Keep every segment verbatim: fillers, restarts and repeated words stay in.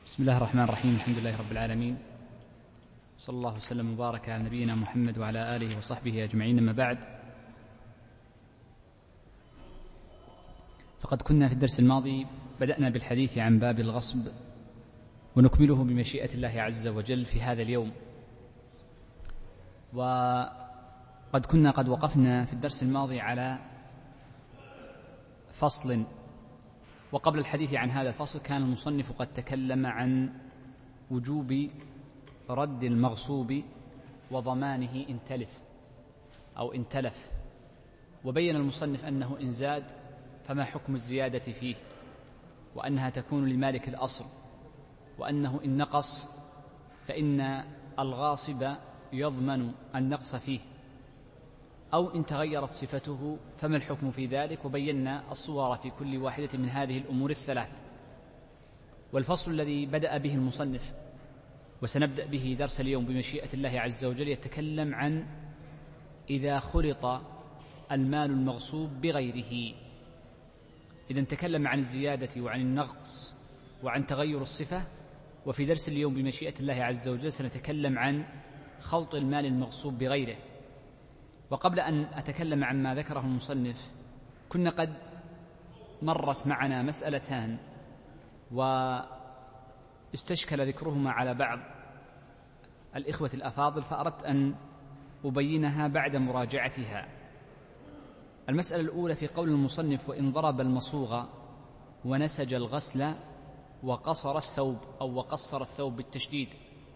بسم الله الرحمن الرحيم. الحمد لله رب العالمين، صلى الله وسلم وبارك على نبينا محمد وعلى آله وصحبه أجمعين. أما بعد، فقد كنا في الدرس الماضي بدأنا بالحديث عن باب الغصب، ونكمله بمشيئة الله عز وجل في هذا اليوم. وقد كنا قد وقفنا في الدرس الماضي على فصل، وقبل الحديث عن هذا الفصل كان المصنف قد تكلم عن وجوب رد المغصوب وضمانه إن تلف أو إن تلف، وبين المصنف أنه إن زاد فما حكم الزيادة فيه، وأنها تكون لمالك الأصل، وأنه إن نقص فإن الغاصب يضمن النقص فيه، أو إن تغيرت صفته فما الحكم في ذلك. وبينا الصور في كل واحدة من هذه الأمور الثلاث. والفصل الذي بدأ به المصنف وسنبدأ به درس اليوم بمشيئة الله عز وجل يتكلم عن إذا خلط المال المغصوب بغيره. إذن تكلم عن الزيادة وعن النقص وعن تغير الصفة، وفي درس اليوم بمشيئة الله عز وجل سنتكلم عن خلط المال المغصوب بغيره. وقبل أن أتكلم عما ذكره المصنف، كنا قد مرت معنا مسألتان واستشكل ذكرهما على بعض الإخوة الأفاضل، فأردت أن أبينها بعد مراجعتها. المسألة الأولى في قول المصنف: وإن ضرب المصوغ ونسج الغسل وقصر الثوب، أو وقصر الثوب بالتشديد.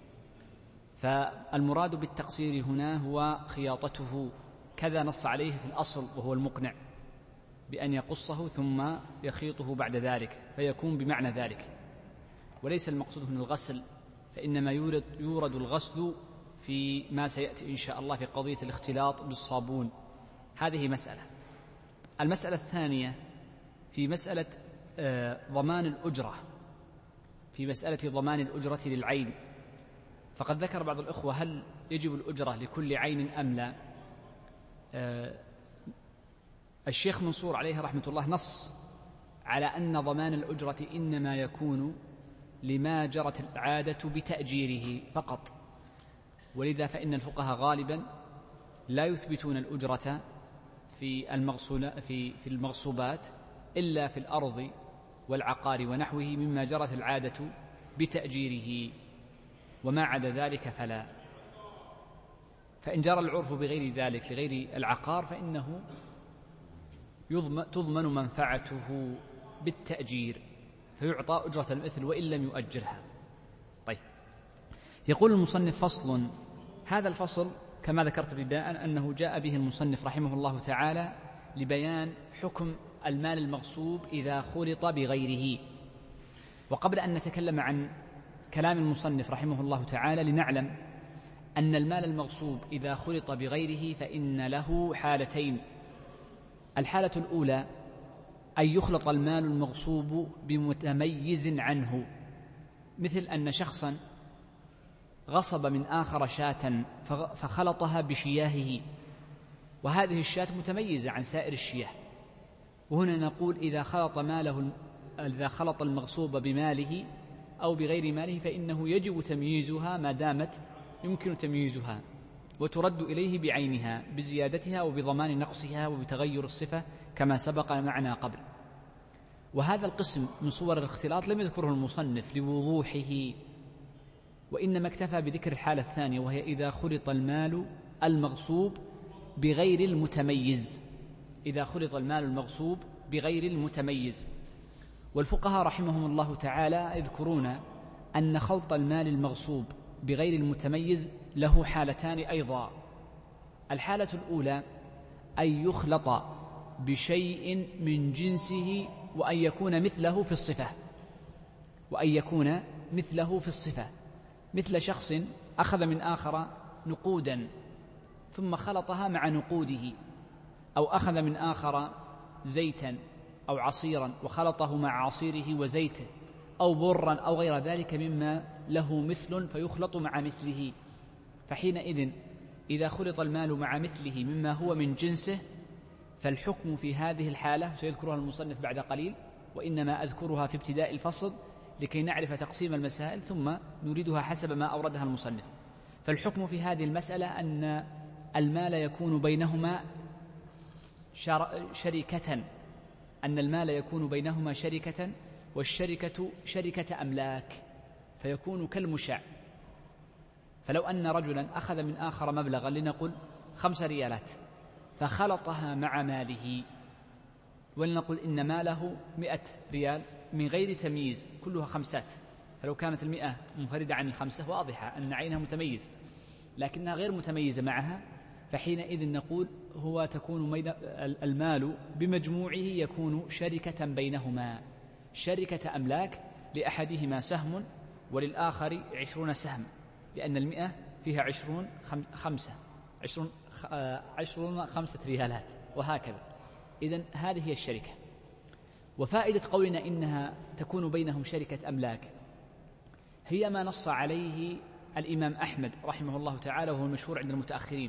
فالمراد بالتقصير هنا هو خياطته، كذا نص عليه في الأصل وهو المقنع، بأن يقصه ثم يخيطه بعد ذلك، فيكون بمعنى ذلك. وليس المقصود من الغسل، فإنما يورد, يورد الغسل في ما سيأتي إن شاء الله في قضية الاختلاط بالصابون. هذه مسألة. المسألة الثانية في مسألة آه ضمان الأجرة، في مسألة ضمان الأجرة للعين. فقد ذكر بعض الأخوة هل يجب الأجرة لكل عين أم لا. آه الشيخ منصور عليه رحمة الله نص على أن ضمان الأجرة إنما يكون لما جرت العادة بتأجيره فقط، ولذا فإن الفقهاء غالبا لا يثبتون الأجرة في في في المغصوبات إلا في الأرض والعقار ونحوه مما جرت العادة بتأجيره، وما عدا ذلك فلا. فإن جرى العرف بغير ذلك لغير العقار فإنه تضمن منفعته بالتأجير، فيعطى أجرة المثل وإن لم يؤجرها. طيب، يقول المصنف: فصل. هذا الفصل كما ذكرت بداء أنه جاء به المصنف رحمه الله تعالى لبيان حكم المال المغصوب إذا خلط بغيره. وقبل أن نتكلم عن كلام المصنف رحمه الله تعالى لنعلم أن المال المغصوب إذا خلط بغيره فإن له حالتين. الحالة الأولى أن يخلط المال المغصوب بمتميز عنه، مثل أن شخصا غصب من آخر شاة فخلطها بشياهه، وهذه الشاة متميزة عن سائر الشياه. وهنا نقول إذا خلط ماله إذا خلط المغصوب بماله أو بغير ماله فإنه يجب تمييزها ما دامت يمكن تمييزها، وترد إليه بعينها بزيادتها وبضمان نقصها وبتغير الصفة كما سبق معنا قبل. وهذا القسم من صور الاختلاط لم يذكره المصنف لوضوحه، وإنما اكتفى بذكر الحالة الثانية، وهي إذا خلط المال المغصوب بغير المتميز. إذا خلط المال المغصوب بغير المتميز. والفقهاء رحمهم الله تعالى يذكرون أن خلط المال المغصوب بغير المتميز له حالتان أيضا. الحالة الأولى أن يخلط بشيء من جنسه وأن يكون مثله في الصفة وأن يكون مثله في الصفة مثل شخص أخذ من آخر نقودا ثم خلطها مع نقوده، أو أخذ من آخر زيتا أو عصيرا وخلطه مع عصيره وزيته، أو برا أو غير ذلك مما له مثل فيخلط مع مثله. فحينئذ إذا خلط المال مع مثله مما هو من جنسه فالحكم في هذه الحالة سيذكرها المصنف بعد قليل، وإنما أذكرها في ابتداء الفصل لكي نعرف تقسيم المسائل ثم نريدها حسب ما أوردها المصنف. فالحكم في هذه المسألة أن المال يكون بينهما شركة أن المال يكون بينهما شركة والشركة شركة أملاك، فيكون كالمشاع. فلو أن رجلا أخذ من آخر مبلغا لنقل خمس ريالات فخلطها مع ماله، ولنقل إن ماله مئة ريال من غير تمييز كلها خمسات، فلو كانت المئة منفردة عن الخمسة واضحة أن عينها متميز، لكنها غير متميزة معها، فحينئذ نقول هو تكون المال بمجموعه يكون شركة بينهما، شركة أملاك، لأحدهما سهم وللآخر عشرون سهم، لأن المئة فيها عشرون خمسة عشرون, عشرون خمسة ريالات وهكذا. إذن هذه هي الشركة. وفائدة قولنا إنها تكون بينهم شركة أملاك هي ما نص عليه الإمام أحمد رحمه الله تعالى، وهو المشهور عند المتأخرين،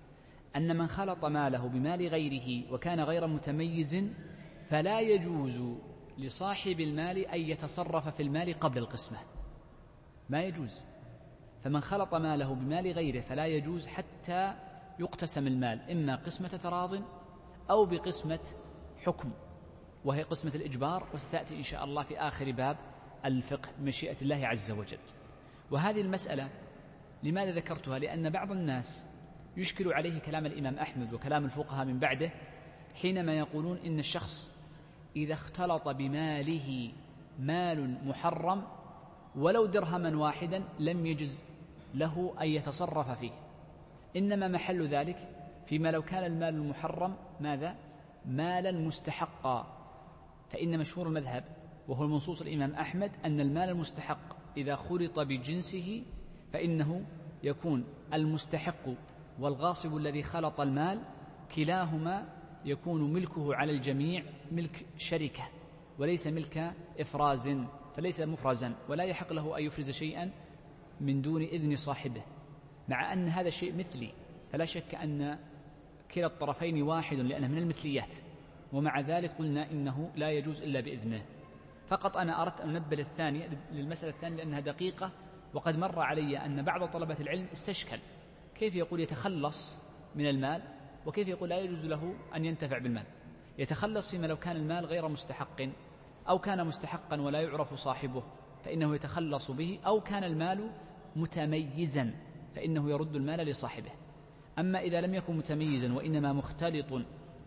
أن من خلط ماله بمال غيره وكان غير متميز فلا يجوز لصاحب المال أن يتصرف في المال قبل القسمة، ما يجوز. فمن خلط ماله بمال غيره فلا يجوز حتى يقتسم المال، إما قسمة تراض أو بقسمة حكم، وهي قسمة الإجبار، وستأتي إن شاء الله في آخر باب الفقه بمشيئة الله عز وجل. وهذه المسألة لماذا ذكرتها؟ لأن بعض الناس يشكل عليه كلام الإمام أحمد وكلام الفقهاء من بعده حينما يقولون إن الشخص إذا اختلط بماله مال محرم ولو درهما واحدا لم يجز له أن يتصرف فيه، إنما محل ذلك فيما لو كان المال المحرم ماذا؟ مالا مستحقا. فإن مشهور المذهب وهو المنصوص الإمام أحمد أن المال المستحق إذا خلط بجنسه فإنه يكون المستحق والغاصب الذي خلط المال كلاهما يكون ملكه على الجميع ملك شركة وليس ملك إفراز، فليس مفرزا ولا يحق له أن يفرز شيئا من دون إذن صاحبه، مع أن هذا الشيء مثلي، فلا شك أن كلا الطرفين واحد لأنه من المثليات، ومع ذلك قلنا إنه لا يجوز إلا بإذنه. فقط أنا أردت أن أنبه الثانية للمسألة الثانية لأنها دقيقة، وقد مر علي أن بعض طلبة العلم استشكل كيف يقول يتخلص من المال وكيف يقول لا يجوز له أن ينتفع بالمال. يتخلص فيما لو كان المال غير مستحق أو كان مستحقا ولا يعرف صاحبه فإنه يتخلص به، أو كان المال متميزا فإنه يرد المال لصاحبه. أما إذا لم يكن متميزا وإنما مختلط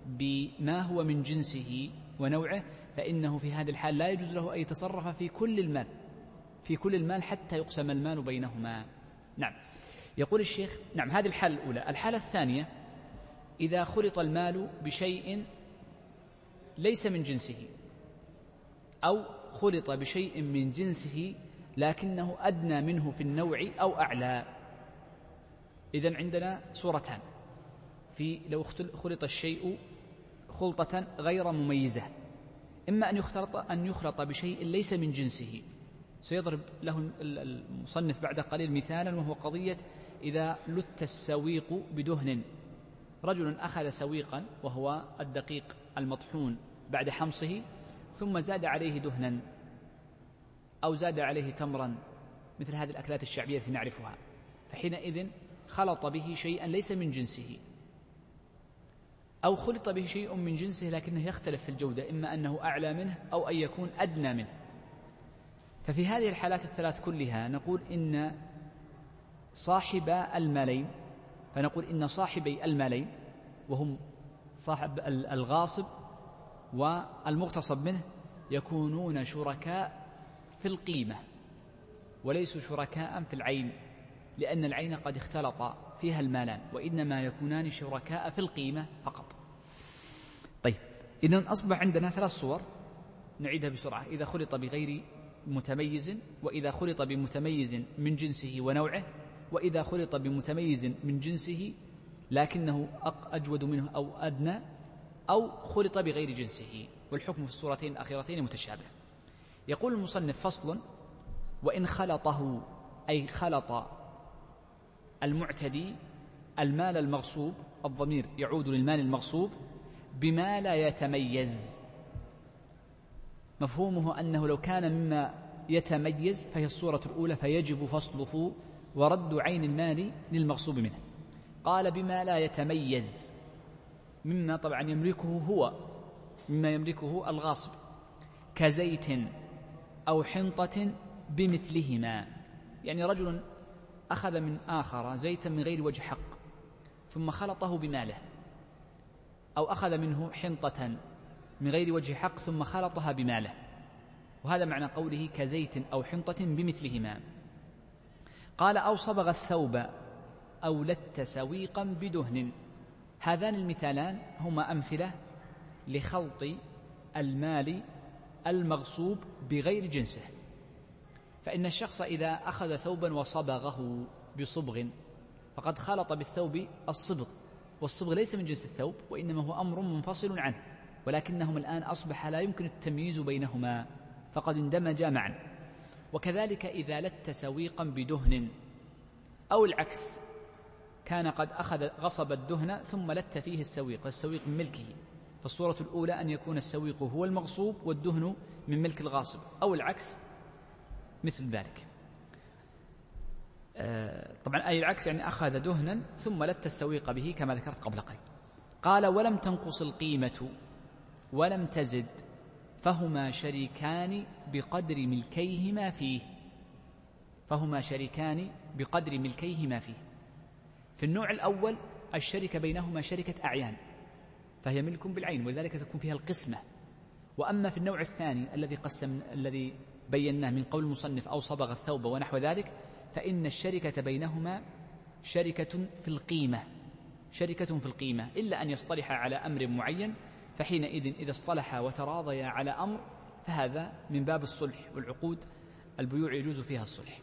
بما هو من جنسه ونوعه فإنه في هذه الحال لا يجوز له أن يتصرف في كل المال في كل المال حتى يقسم المال بينهما. نعم. يقول الشيخ نعم هذه الحالة الأولى. الحالة الثانية إذا خلط المال بشيء ليس من جنسه أو خلط بشيء من جنسه لكنه أدنى منه في النوع أو أعلى. إذن عندنا صورتان في لو خلط الشيء خلطة غير مميزة، إما أن يخلط أن يخلط بشيء ليس من جنسه. سيضرب له المصنف بعد قليل مثالا، وهو قضية إذا لت السويق بدهن. رجل أخذ سويقا وهو الدقيق المطحون بعد حمصه ثم زاد عليه دهنا أو زاد عليه تمرا، مثل هذه الأكلات الشعبية التي نعرفها، فحينئذ خلط به شيئا ليس من جنسه، أو خلط به شيء من جنسه لكنه يختلف في الجودة، إما أنه أعلى منه أو أن يكون أدنى منه. ففي هذه الحالات الثلاث كلها نقول إن صاحب المالين فنقول إن صاحبي المالين وهم صاحب الغاصب والمغتصب منه يكونون شركاء في القيمة وليسوا شركاء في العين، لأن العين قد اختلط فيها المالان، وإنما يكونان شركاء في القيمة فقط. طيب، إذن أصبح عندنا ثلاث صور نعيدها بسرعة: إذا خلط بغير متميز، وإذا خلط بمتميز من جنسه ونوعه، وإذا خلط بمتميز من جنسه لكنه أجود منه أو أدنى، أو خلط بغير جنسه. والحكم في الصورتين الأخيرتين متشابه. يقول المصنف: فصل: وإن خلطه، أي خلط المعتدي المال المغصوب، الضمير يعود للمال المغصوب، بما لا يتميز. مفهومه أنه لو كان مما يتميز فهي الصورة الأولى، فيجب فصله ورد عين المال للمغصوب منه. قال بما لا يتميز، مما طبعا يملكه هو، مما يملكه الغاصب، كزيت أو حنطة بمثلهما. يعني رجل أخذ من آخر زيتا من غير وجه حق ثم خلطه بماله، أو أخذ منه حنطة من غير وجه حق ثم خلطها بماله، وهذا معنى قوله كزيت أو حنطة بمثلهما. قال أو صبغ الثوب أو لت سويقا بدهن. هذان المثالان هما أمثلة لخلط المال المغصوب بغير جنسه. فإن الشخص إذا أخذ ثوبا وصبغه بصبغ فقد خلط بالثوب الصبغ، والصبغ ليس من جنس الثوب وإنما هو أمر منفصل عنه، ولكنهم الآن أصبح لا يمكن التمييز بينهما فقد اندمجا معا. وكذلك إذا لت سويقا بدهن، أو العكس، كان قد أخذ غصب الدهن ثم لت فيه السويق، والسويق من ملكه، فالصورة الأولى أن يكون السويق هو المغصوب والدهن من ملك الغاصب، أو العكس مثل ذلك. آه طبعا أي العكس يعني أخذ دهنا ثم لت السويق به كما ذكرت قبل قليل. قال ولم تنقص القيمة ولم تزد فهما شريكان بقدر ملكيهما فيه. فهما شريكان بقدر ملكيهما فيه. في النوع الأول الشركة بينهما شركة أعيان، فهي ملك بالعين، ولذلك تكون فيها القسمة. وأما في النوع الثاني الذي قسم الذي بيناه من قول المصنف أو صبغ الثوب ونحو ذلك، فإن الشركة بينهما شركة في القيمة، شركة في القيمة، إلا أن يصطلح على أمر معين، فحينئذ إذا اصطلحا وتراضيا على أمر فهذا من باب الصلح، والعقود البيوع يجوز فيها الصلح.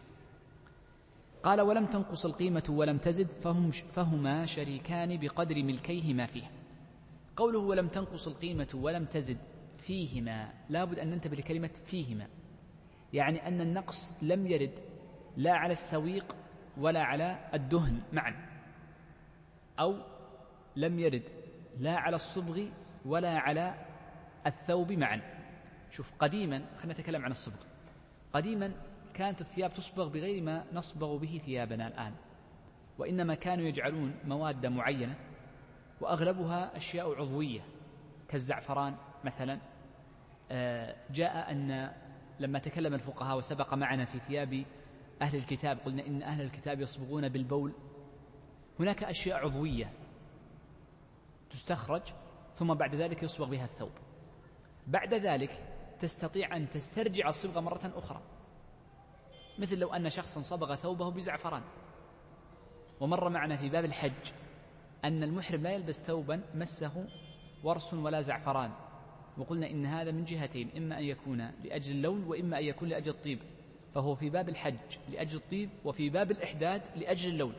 قال ولم تنقص القيمة ولم تزد فهم فهما شريكان بقدر ملكيهما فيه. قوله ولم تنقص القيمة ولم تزد فيهما، لا بد أن ننتبه لكلمة فيهما، يعني أن النقص لم يرد لا على السويق ولا على الدهن معا، أو لم يرد لا على الصبغ ولا على الثوب معا. شوف، قديما خلينا نتكلم عن الصبغ. قديما كانت الثياب تصبغ بغير ما نصبغ به ثيابنا الآن، وإنما كانوا يجعلون مواد معينة وأغلبها أشياء عضوية كالزعفران مثلا. جاء أن لما تكلم الفقهاء وسبق معنا في ثياب أهل الكتاب قلنا إن أهل الكتاب يصبغون بالبول، هناك أشياء عضوية تستخرج ثم بعد ذلك يصبغ بها الثوب، بعد ذلك تستطيع أن تسترجع الصبغة مرة أخرى. مثل لو أن شخصا صبغ ثوبه بزعفران، ومر معنا في باب الحج أن المحرم لا يلبس ثوبا مسه ورس ولا زعفران، وقلنا إن هذا من جهتين، إما أن يكون لأجل اللون وإما أن يكون لأجل الطيب، فهو في باب الحج لأجل الطيب وفي باب الإحداد لأجل اللون.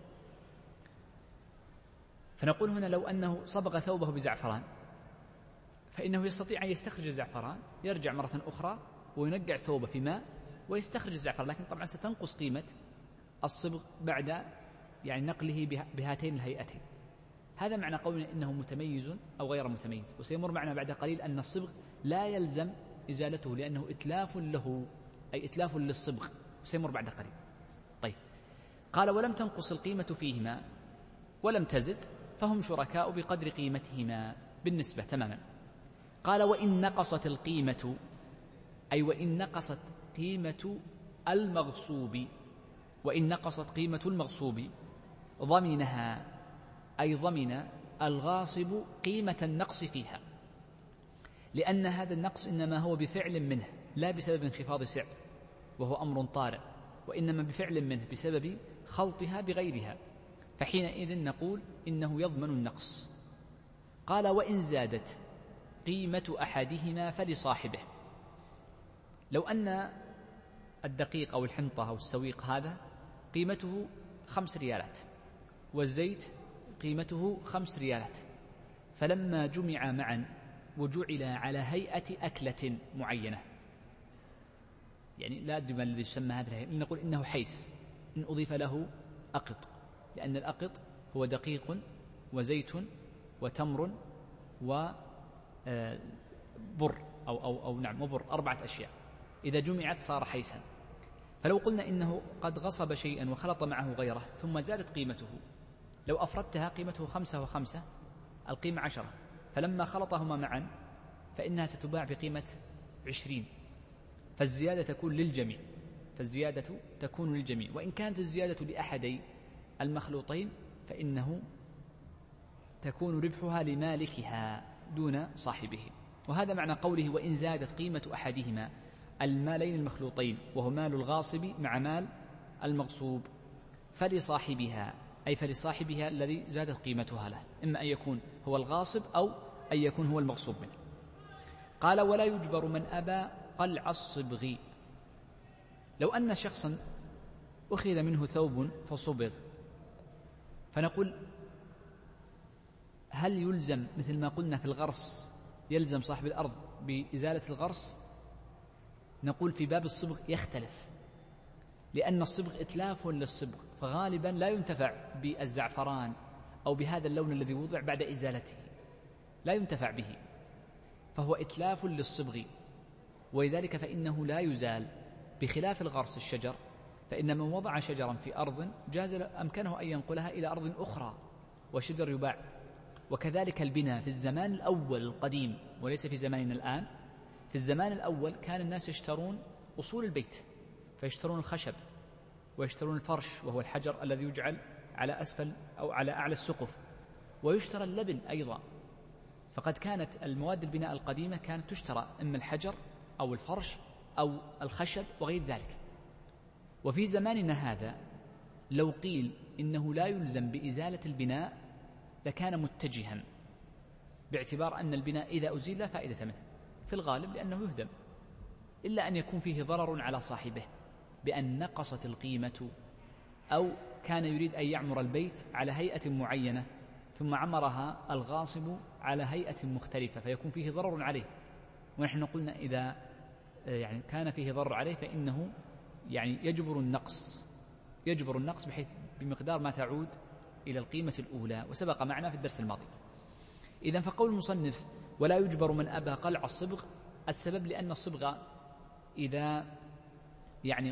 فنقول هنا لو أنه صبغ ثوبه بزعفران فإنه يستطيع أن يستخرج الزعفران، يرجع مرة أخرى وينقع ثوبه في ماء ويستخرج الزعفران، لكن طبعا ستنقص قيمة الصبغ بعد يعني نقله بهاتين الهيئتين. هذا معنى قولنا إنه متميز أو غير متميز. وسيمر معنا بعد قليل أن الصبغ لا يلزم إزالته لأنه إتلاف له، أي إتلاف للصبغ، وسيمر بعد قليل. طيب، قال ولم تنقص القيمة فيهما ولم تزد فهم شركاء بقدر قيمتهما بالنسبة تماما. قال وإن نقصت القيمة، أي وإن نقصت قيمة المغصوب، وإن نقصت قيمة المغصوب ضمنها، أي ضمن الغاصب قيمة النقص فيها، لأن هذا النقص إنما هو بفعل منه لا بسبب انخفاض سعر وهو أمر طارئ، وإنما بفعل منه بسبب خلطها بغيرها، فحينئذ نقول إنه يضمن النقص. قال وإن زادت قيمة أحدهما فلصاحبه. لو أن الدقيق أو الحنطة أو السويق هذا قيمته خمس ريالات والزيت قيمته خمس ريالات، فلما جمع معا وجعل على هيئة أكلة معينة، يعني لا أدري ما الذي يسمى هذا الهيئة، نقول إنه حيس إن أضيف له أقط، لأن الأقط هو دقيق وزيت وتمر وبر أو, أو, أو نعم وبر، أربعة أشياء. إذا جمعت صار حيسا. فلو قلنا إنه قد غصب شيئا وخلط معه غيره ثم زادت قيمته، لو أفردتها قيمته خمسة وخمسة القيمة عشرة، فلما خلطهما معا فإنها ستباع بقيمة عشرين، فالزيادة تكون للجميع فالزيادة تكون للجميع وإن كانت الزيادة لأحدي المخلوطين فإنه تكون ربحها لمالكها دون صاحبه. وهذا معنى قوله وإن زادت قيمة أحدهما المالين المخلوطين، وهو مال الغاصب مع مال المغصوب، فلصاحبها، أي فلصاحبها الذي زادت قيمتها له، إما أن يكون هو الغاصب أو أن يكون هو المغصوب منه. قال ولا يجبر من أبى قلع الصبغ. لو أن شخصا أخذ منه ثوب فصبغ، فنقول هل يلزم مثل ما قلنا في الغرس يلزم صاحب الأرض بإزالة الغرس؟ نقول في باب الصبغ يختلف، لأن الصبغ إتلاف للصبغ، فغالبا لا ينتفع بالزعفران أو بهذا اللون الذي وضع بعد إزالته، لا ينتفع به، فهو إتلاف للصبغ، ولذلك فإنه لا يزال. بخلاف الغرس الشجر، فإن من وضع شجرا في أرض جاز أمكنه أن ينقلها إلى أرض أخرى وشجر يباع. وكذلك البناء في الزمان الأول القديم وليس في زماننا الآن. في الزمان الأول كان الناس يشترون أصول البيت، فيشترون الخشب ويشترون الفرش وهو الحجر الذي يجعل على أسفل أو على أعلى السقف، ويشترى اللبن أيضا. فقد كانت المواد البناء القديمة كانت تشترى إما الحجر أو الفرش أو الخشب وغير ذلك. وفي زماننا هذا لو قيل إنه لا يلزم بإزالة البناء لكان متجها، باعتبار أن البناء إذا أزيل لا فائدة منه في الغالب لأنه يهدم، إلا أن يكون فيه ضرر على صاحبه بأن نقصت القيمة، أو كان يريد أن يعمر البيت على هيئة معينة ثم عمرها الغاصب على هيئة مختلفة فيكون فيه ضرر عليه. ونحن قلنا إذا يعني كان فيه ضرر عليه فإنه يعني يجبر النقص يجبر النقص بحيث بمقدار ما تعود إلى القيمة الأولى، وسبق معنا في الدرس الماضي. إذن فقول المصنف ولا يجبر من أبى قلع الصبغ، السبب لأن الصبغ إذا يعني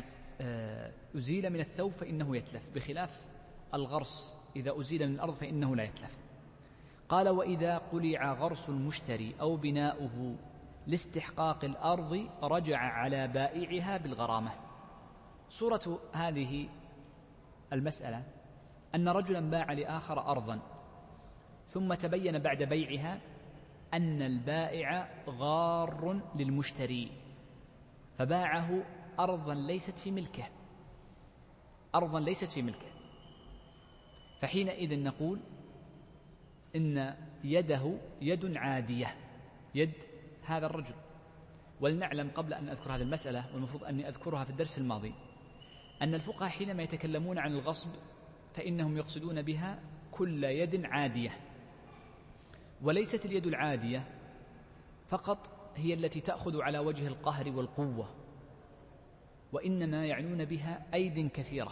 أزيل من الثوب فإنه يتلف، بخلاف الغرس إذا أزيل من الأرض فإنه لا يتلف. قال وإذا قلع غرس المشتري أو بناؤه لاستحقاق الأرض رجع على بائعها بالغرامة. صورة هذه المسألة أن رجلا باع لآخر أرضا، ثم تبين بعد بيعها أن البائع غار للمشتري فباعه أرضا ليست في ملكه أرضا ليست في ملكه فحينئذ نقول إن يده يد عادية، يد هذا الرجل. ولنعلم قبل أن أذكر هذه المسألة، والمفروض أني أذكرها في الدرس الماضي، أن الفقهاء حينما يتكلمون عن الغصب فإنهم يقصدون بها كل يد عادية، وليست اليد العادية فقط هي التي تأخذ على وجه القهر والقوة، وإنما يعنون بها أيد كثيرة.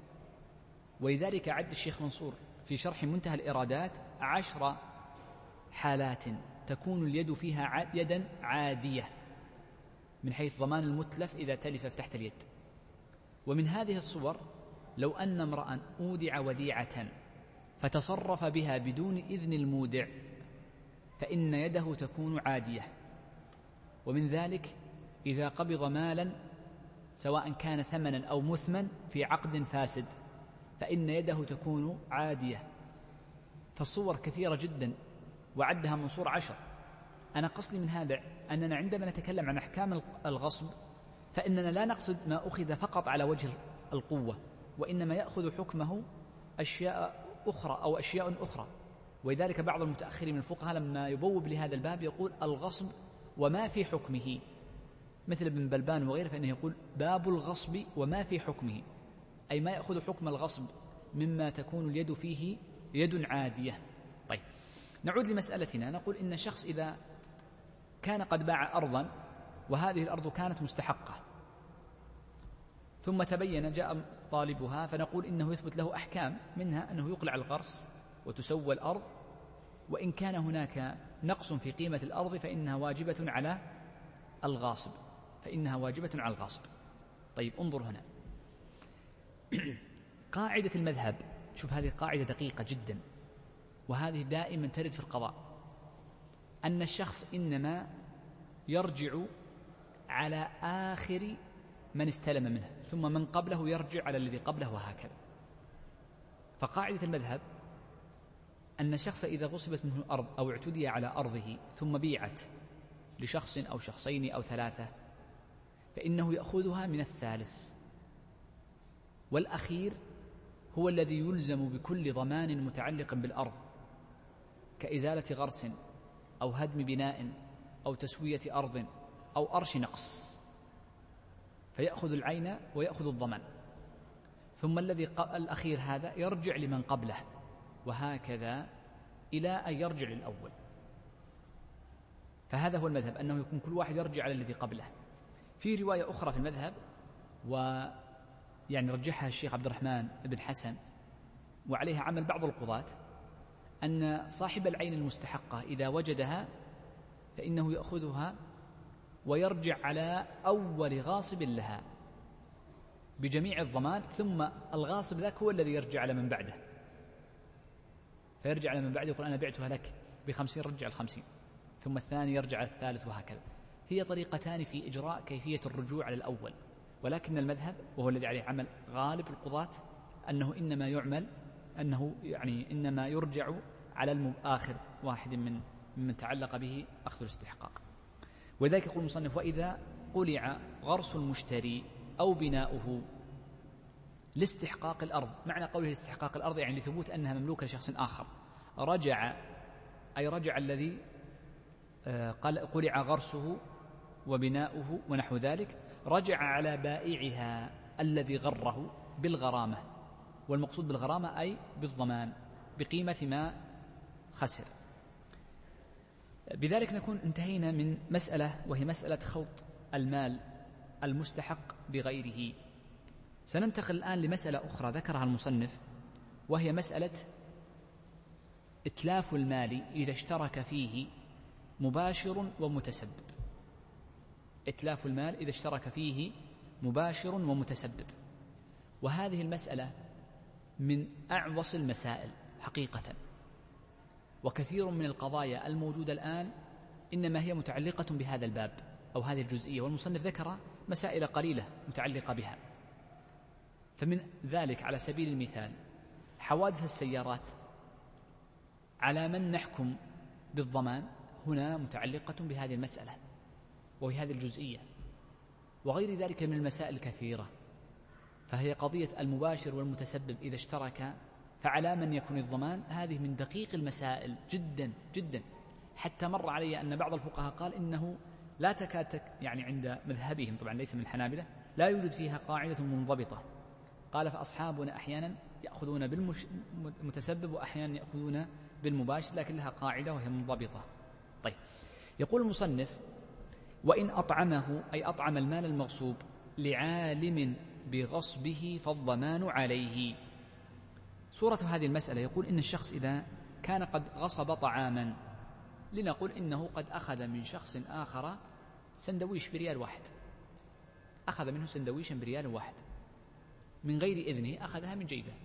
ولذلك عد الشيخ منصور في شرح منتهى الإرادات عشر حالات تكون اليد فيها يدا عادية من حيث ضمان المتلف إذا تلف تحت اليد. ومن هذه الصور لو أن امرأ أودع وديعة فتصرف بها بدون إذن المودع فإن يده تكون عادية. ومن ذلك إذا قبض مالا سواء كان ثمنا أو مثمن في عقد فاسد فإن يده تكون عادية. فالصور كثيرة جدا وعدها منصور عشر. أنا قصدي من هذا أننا عندما نتكلم عن أحكام الغصب فإننا لا نقصد ما أخذ فقط على وجه القوة، وإنما يأخذ حكمه أشياء أخرى أو أشياء أخرى. ولذلك بعض المتأخرين من الفقهاء لما يبوب لهذا الباب يقول الغصب وما في حكمه، مثل ابن بلبان وغيره، فإنه يقول باب الغصب وما في حكمه، أي ما يأخذ حكم الغصب مما تكون اليد فيه يد عادية. طيب نعود لمسألتنا، نقول إن شخص إذا كان قد باع أرضا وهذه الأرض كانت مستحقة ثم تبين جاء طالبها، فنقول إنه يثبت له أحكام، منها أنه يقلع الغرس وتسوى الأرض، وإن كان هناك نقص في قيمة الأرض فإنها واجبة على الغاصب. فإنها واجبة على الغاصب. طيب انظر هنا قاعدة المذهب، شوف هذه قاعدة دقيقة جدا، وهذه دائما ترد في القضاء، أن الشخص إنما يرجع على آخر من استلم منه، ثم من قبله يرجع على الذي قبله، وهكذا. فقاعدة المذهب أن الشخص إذا غصبت منه الأرض أو اعتدي على أرضه ثم بيعت لشخص أو شخصين أو ثلاثة، فإنه يأخذها من الثالث، والأخير هو الذي يلزم بكل ضمان متعلق بالأرض، كإزالة غرس أو هدم بناء أو تسوية أرض أو أرش نقص، فيأخذ العين ويأخذ الضمان، ثم الذي الأخير هذا يرجع لمن قبله، وهكذا إلى أن يرجع للأول. فهذا هو المذهب، أنه يكون كل واحد يرجع على الذي قبله. في رواية أخرى في المذهب، ويعني رجحها الشيخ عبد الرحمن بن حسن وعليها عمل بعض القضاة، أن صاحب العين المستحقة إذا وجدها فإنه يأخذها ويرجع على أول غاصب لها بجميع الضمان، ثم الغاصب ذاك هو الذي يرجع على من بعده، فيرجع على من بعده يقول أنا بعتها لك بخمسين، رجع الخمسين، ثم الثاني يرجع على الثالث، وهكذا. هي طريقتان في إجراء كيفية الرجوع على الأول، ولكن المذهب وهو الذي عليه عمل غالب القضاة أنه إنما يعمل أنه يعني إنما يرجع على الآخر واحد من ممن تعلق به أخذ الاستحقاق. ولذلك يقول المصنف: وإذا قلع غرس المشتري أو بناؤه لاستحقاق الأرض، معنى قوله لاستحقاق الأرض يعني لثبوت أنها مملوكة لشخص آخر، رجع أي رجع الذي قلع غرسه وبناؤه ونحو ذلك، رجع على بائعها الذي غره بالغرامة، والمقصود بالغرامة أي بالضمان بقيمة ما خسر. بذلك نكون انتهينا من مسألة، وهي مسألة خلط المال المستحق بغيره. سننتقل الآن لمسألة أخرى ذكرها المصنف، وهي مسألة إتلاف المال إذا اشترك فيه مباشر ومتسبب. إتلاف المال إذا اشترك فيه مباشر ومتسبب، وهذه المسألة من أعوص المسائل حقيقة، وكثير من القضايا الموجودة الآن إنما هي متعلقة بهذا الباب أو هذه الجزئية، والمصنف ذكر مسائل قليلة متعلقة بها. فمن ذلك على سبيل المثال حوادث السيارات، على من نحكم بالضمان هنا متعلقة بهذه المسألة وهذه الجزئية، وغير ذلك من المسائل الكثيرة. فهي قضية المباشر والمتسبب إذا اشترك فعلى من يكون الضمان، هذه من دقيق المسائل جدا جدا، حتى مر علي أن بعض الفقهاء قال إنه لا تكاد يعني عند مذهبهم، طبعا ليس من الحنابلة، لا يوجد فيها قاعدة منضبطة. قال فأصحابنا أحيانا يأخذون بالمتسبب وأحيانا يأخذون بالمباشر، لكن لها قاعدة وهي منضبطة. طيب، يقول المصنف: وإن أطعمه أي أطعم المال المغصوب لعالم بغصبه فالضمان عليه. صورة هذه المسألة، يقول إن الشخص إذا كان قد غصب طعاما، لنقول إنه قد أخذ من شخص آخر سندويش بريال واحد، أخذ منه سندويشا بريال واحد من غير إذنه، أخذها من جيبه،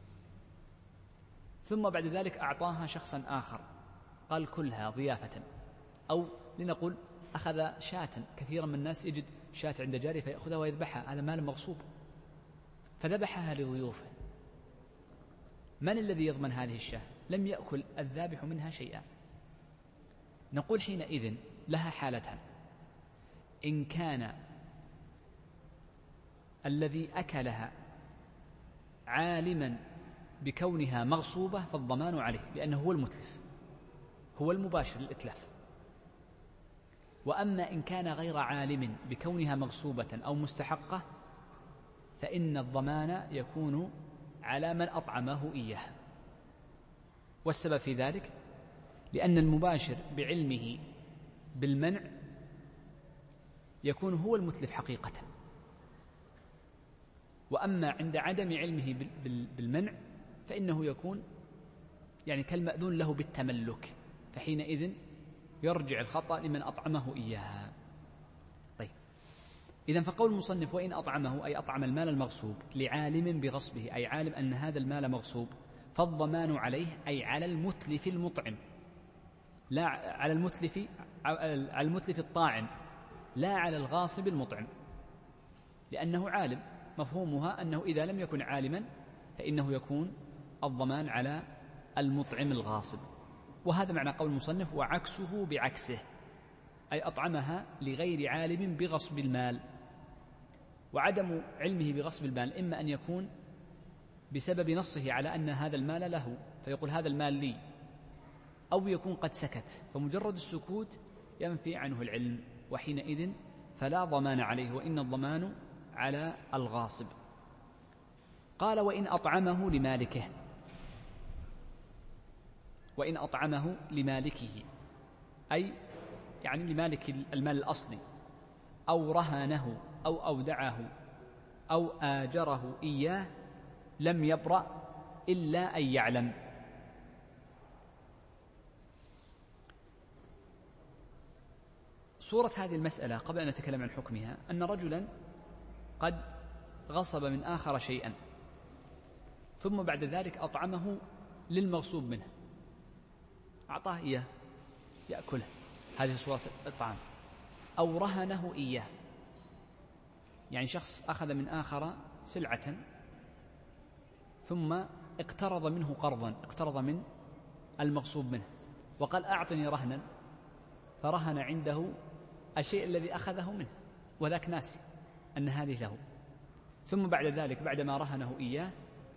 ثم بعد ذلك أعطاها شخصا آخر قال كلها ضيافة، أو لنقول أخذ شاة، كثيرا من الناس يجد شاة عند جاره فيأخذها ويذبحها، هذا مال مغصوب، فذبحها لضيوفه. من الذي يضمن هذه الشاة؟ لم يأكل الذابح منها شيئا. نقول حينئذ لها حالتان: إن كان الذي أكلها عالما بكونها مغصوبة فالضمان عليه، لأنه هو المتلف، هو المباشر للإتلاف. وأما إن كان غير عالم بكونها مغصوبة أو مستحقة فإن الضمان يكون على من أطعمه إياه. والسبب في ذلك لأن المباشر بعلمه بالمنع يكون هو المتلف حقيقة، وأما عند عدم علمه بالمنع فإنه يكون يعني كالمأذون له بالتملك، فحينئذ يرجع الخطأ لمن أطعمه إياها. طيب، إذن فقول المصنف وإن أطعمه أي أطعم المال المغصوب لعالم بغصبه، أي عالم أن هذا المال مغصوب، فالضمان عليه أي على المتلف المطعم، لا على المتلف على المتلف الطاعم، لا على الغاصب المطعم، لأنه عالم. مفهومها أنه إذا لم يكن عالما فإنه يكون الضمان على المطعم الغاصب. وهذا معنى قول المصنف وعكسه بعكسه، أي أطعمها لغير عالم بغصب المال. وعدم علمه بغصب المال إما أن يكون بسبب نصه على أن هذا المال له فيقول هذا المال لي، أو يكون قد سكت، فمجرد السكوت ينفي عنه العلم، وحينئذ فلا ضمان عليه، وإن الضمان على الغاصب. قال وإن أطعمه لمالكه، وإن أطعمه لمالكه أي يعني لمالك المال الأصلي، أو رهنه أو أودعه أو آجره إياه لم يبرأ إلا أن يعلم. صورة هذه المسألة قبل أن نتكلم عن حكمها أن رجلا قد غصب من آخر شيئا ثم بعد ذلك أطعمه للمغصوب منه، أعطاه إياه يأكله، هذه صورة الطعام. أو رهنه إياه، يعني شخص أخذ من آخر سلعة ثم اقترض منه قرضا، اقترض من المغصوب منه وقال أعطني رهنا، فرهن عنده الشيء الذي أخذه منه وذاك ناسي أن هذه له، ثم بعد ذلك بعدما رهنه إياه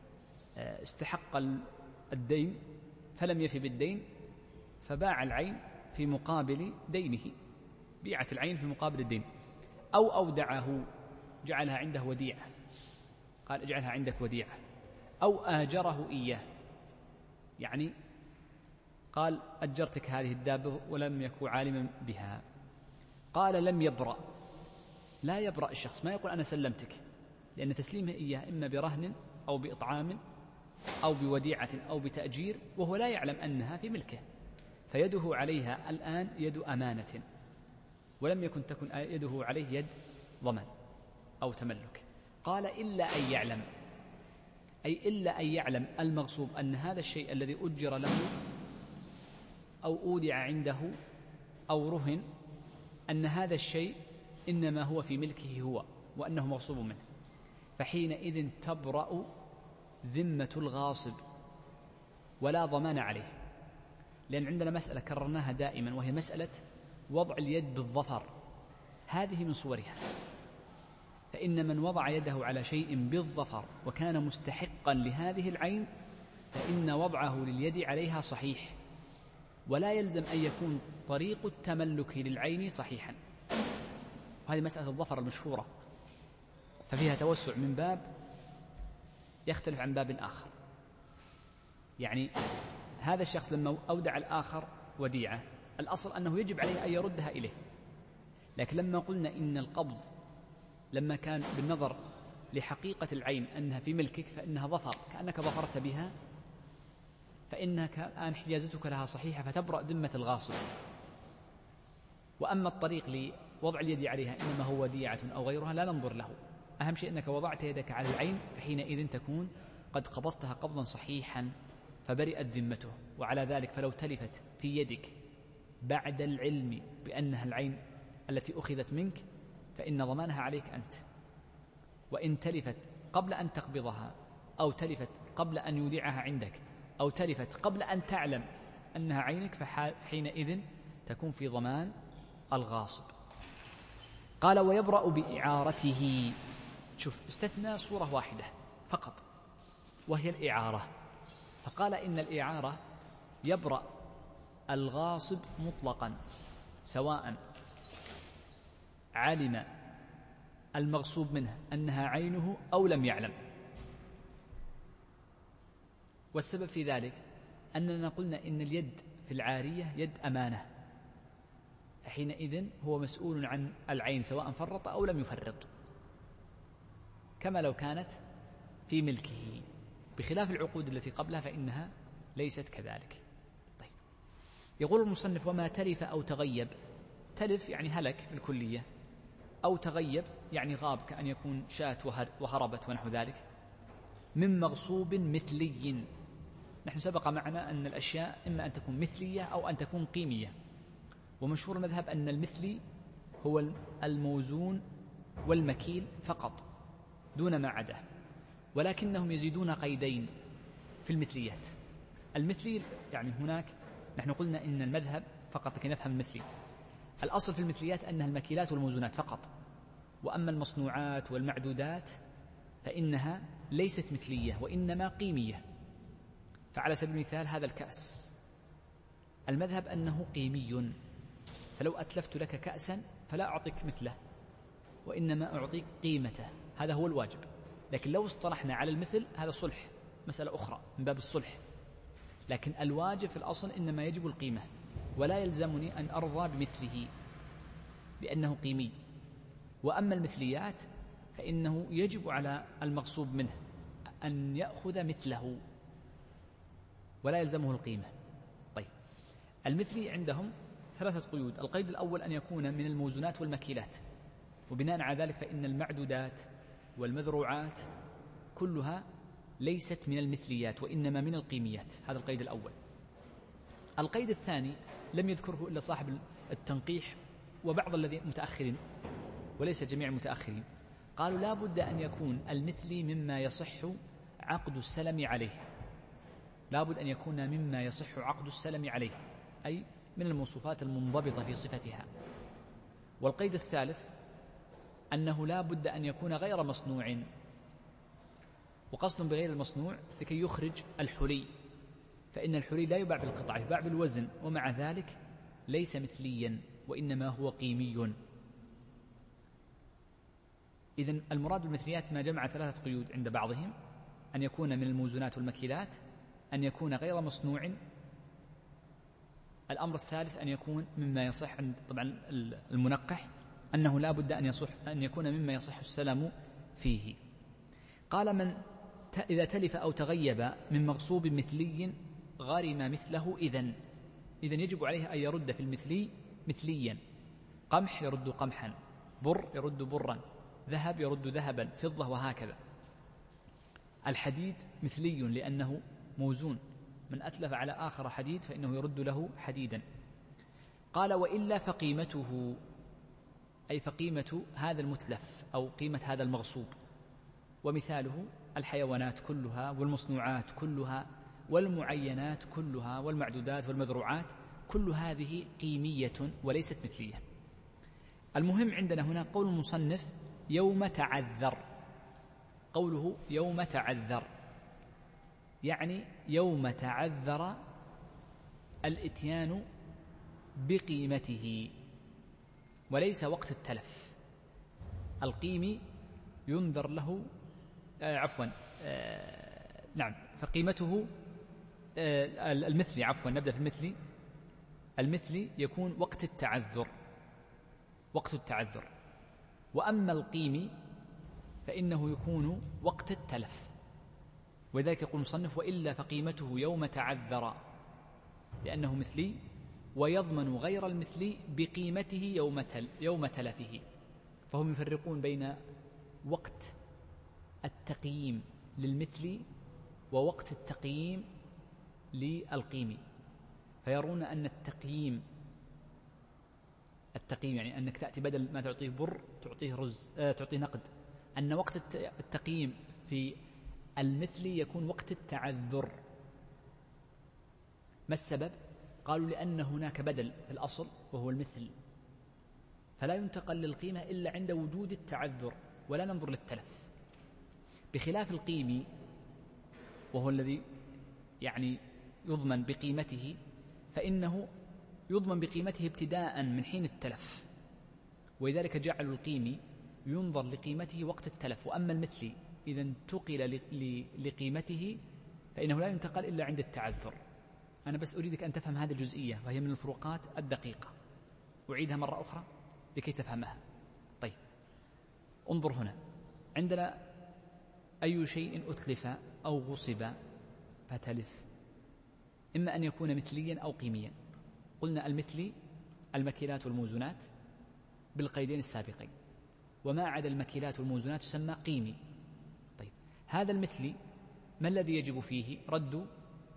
استحق الدين فلم يفي بالدين فباع العين في مقابل دينه، بيعت العين في مقابل الدين. أو أودعه، جعلها عنده وديعة، قال اجعلها عندك وديعة. أو آجره إياه، يعني قال أجرتك هذه الدابة ولم يكن عالما بها. قال لم يبرأ، لا يبرأ الشخص، ما يقول أنا سلمتك، لأن تسليمه إياه إما برهن أو بإطعام أو بوديعة أو بتأجير وهو لا يعلم أنها في ملكه، فيده عليها الآن يد أمانة، ولم يكن تكن يده عليه يد ضمان أو تملك. قال إلا أن يعلم، أي إلا أن يعلم المغصوب أن هذا الشيء الذي أجر له أو أودع عنده أو رهن أن هذا الشيء إنما هو في ملكه هو وأنه مغصوب منه، فحينئذ تبرأ ذمة الغاصب ولا ضمان عليه. لأن عندنا مسألة كررناها دائما وهي مسألة وضع اليد بالظفر، هذه من صورها، فإن من وضع يده على شيء بالظفر وكان مستحقا لهذه العين فإن وضعه لليد عليها صحيح، ولا يلزم أن يكون طريق التملك للعين صحيحا. وهذه مسألة الظفر المشهورة، ففيها توسع من باب يختلف عن باب آخر. يعني هذا الشخص لما أودع الآخر وديعة الأصل أنه يجب عليه أن يردها إليه، لكن لما قلنا إن القبض لما كان بالنظر لحقيقة العين أنها في ملكك فإنها ظفر، كأنك ظفرت بها، فإنك الآن حجازتك لها صحيحة فتبرأ ذمة الغاصب. وأما الطريق لوضع اليد عليها إنما هو وديعة أو غيرها لا ننظر له، أهم شيء أنك وضعت يدك على العين فحينئذ تكون قد قبضتها قبضا صحيحا فبرئت ذمته. وعلى ذلك فلو تلفت في يدك بعد العلم بأنها العين التي أخذت منك فإن ضمانها عليك أنت، وإن تلفت قبل أن تقبضها أو تلفت قبل أن يودعها عندك أو تلفت قبل أن تعلم أنها عينك فحينئذ تكون في ضمان الغاصب. قال ويبرأ بإعارته، شوف استثنى صورة واحدة فقط وهي الإعارة، فقال إن الإعارة يبرأ الغاصب مطلقا سواء علم المغصوب منه أنها عينه أو لم يعلم. والسبب في ذلك أننا قلنا إن اليد في العارية يد أمانة، فحينئذ هو مسؤول عن العين سواء فرط أو لم يفرط، كما لو كانت في ملكه، بخلاف العقود التي قبلها فإنها ليست كذلك. طيب، يقول المصنف وما تلف أو تغيب، تلف يعني هلك بالكلية، أو تغيب يعني غاب كأن يكون شاة وهربت ونحو ذلك، من مغصوب مثلي. نحن سبق معنا أن الأشياء إما أن تكون مثلية أو أن تكون قيمية، ومشهور المذهب أن المثلي هو الموزون والمكيل فقط دون ما عداه، ولكنهم يزيدون قيدين في المثليات. المثلي يعني هناك نحن قلنا إن المذهب فقط لكي نفهم المثلي، الأصل في المثليات أنها المكيلات والموزونات فقط، وأما المصنوعات والمعدودات فإنها ليست مثلية وإنما قيمية. فعلى سبيل المثال هذا الكأس، المذهب أنه قيمي، فلو أتلفت لك كأسا فلا أعطيك مثله وإنما أعطيك قيمته، هذا هو الواجب. لكن لو اصطلحنا على المثل هذا صلح، مسألة أخرى من باب الصلح، لكن الواجب في الأصل إنما يجب القيمة، ولا يلزمني أن أرضى بمثله لأنه قيمي. وأما المثليات فإنه يجب على المغصوب منه أن يأخذ مثله ولا يلزمه القيمة. طيب، المثلي عندهم ثلاثة قيود. القيد الأول أن يكون من الموزونات والمكيلات، وبناء على ذلك فإن المعدودات والمذروعات كلها ليست من المثليات وإنما من القيميات. هذا القيد الأول. القيد الثاني لم يذكره إلا صاحب التنقيح وبعض الذين متأخرين وليس جميع المتأخرين، قالوا لا بد أن يكون المثلي مما يصح عقد السلم عليه، لا بد أن يكون مما يصح عقد السلم عليه، أي من الموصوفات المنضبطة في صفتها. والقيد الثالث أنه لا بد أن يكون غير مصنوع، وقصد بغير المصنوع لكي يخرج الحلي، فإن الحلي لا يباع بالقطعة، يباع بالوزن، ومع ذلك ليس مثليا وإنما هو قيمي. إذن المراد بالمثليات ما جمع ثلاثة قيود عند بعضهم: أن يكون من الموزونات والمكيلات، أن يكون غير مصنوع، الأمر الثالث أن يكون مما يصح عند طبعا المنقح أنه لا بد أن يصح أن يكون مما يصح السلم فيه. قال: من إذا تلف أو تغيب من مغصوب مثلي غرم مثله إذن إذن يجب عليه أن يرد في المثلي مثليا. قمح يرد قمحا، بر يرد برا، ذهب يرد ذهبا، فضة، وهكذا. الحديد مثلي لأنه موزون، من أتلف على آخر حديد فإنه يرد له حديدا. قال: وإلا فقيمته، أي فقيمة هذا المتلف أو قيمة هذا المغصوب. ومثاله الحيوانات كلها والمصنوعات كلها والمعينات كلها والمعدودات والمذروعات، كل هذه قيمية وليست مثلية. المهم عندنا هنا قول المصنف يوم تعذر، قوله يوم تعذر يعني يوم تعذر الإتيان بقيمته وليس وقت التلف. القيمي ينذر له آه عفوا آه نعم فقيمته آه المثلي عفوا نبدأ في المثلي. المثلي يكون وقت التعذر، وقت التعذر. وأما القيمي فإنه يكون وقت التلف. وذلك يقول المصنف: وإلا فقيمته يوم تعذر لأنه مثلي، ويضمن غير المثلي بقيمته يوم تل يوم تلفه. فهم يفرقون بين وقت التقييم للمثلي ووقت التقييم للقيمي، فيرون أن التقييم التقييم يعني أنك تأتي بدل ما تعطيه بر تعطيه رز آه تعطيه نقد، أن وقت التقييم في المثلي يكون وقت التعذر. ما السبب؟ قالوا: لأن هناك بدل في الأصل وهو المثل، فلا ينتقل للقيمة إلا عند وجود التعذر ولا ننظر للتلف، بخلاف القيمي وهو الذي يعني يضمن بقيمته، فإنه يضمن بقيمته ابتداء من حين التلف، ولذلك جعلوا القيمي ينظر لقيمته وقت التلف. وأما المثلي إذا انتقل لقيمته فإنه لا ينتقل إلا عند التعذر. أنا بس أريدك أن تفهم هذه الجزئية، وهي من الفروقات الدقيقة، أعيدها مرة أخرى لكي تفهمها. طيب، انظر هنا عندنا: أي شيء أتلف أو غصب فتلف، إما أن يكون مثليا أو قيميا. قلنا المثلي المكيلات والموزونات بالقيدين السابقين. وما عدا المكيلات والموزونات يسمى قيمي. طيب هذا المثلي ما الذي يجب فيه؟ رد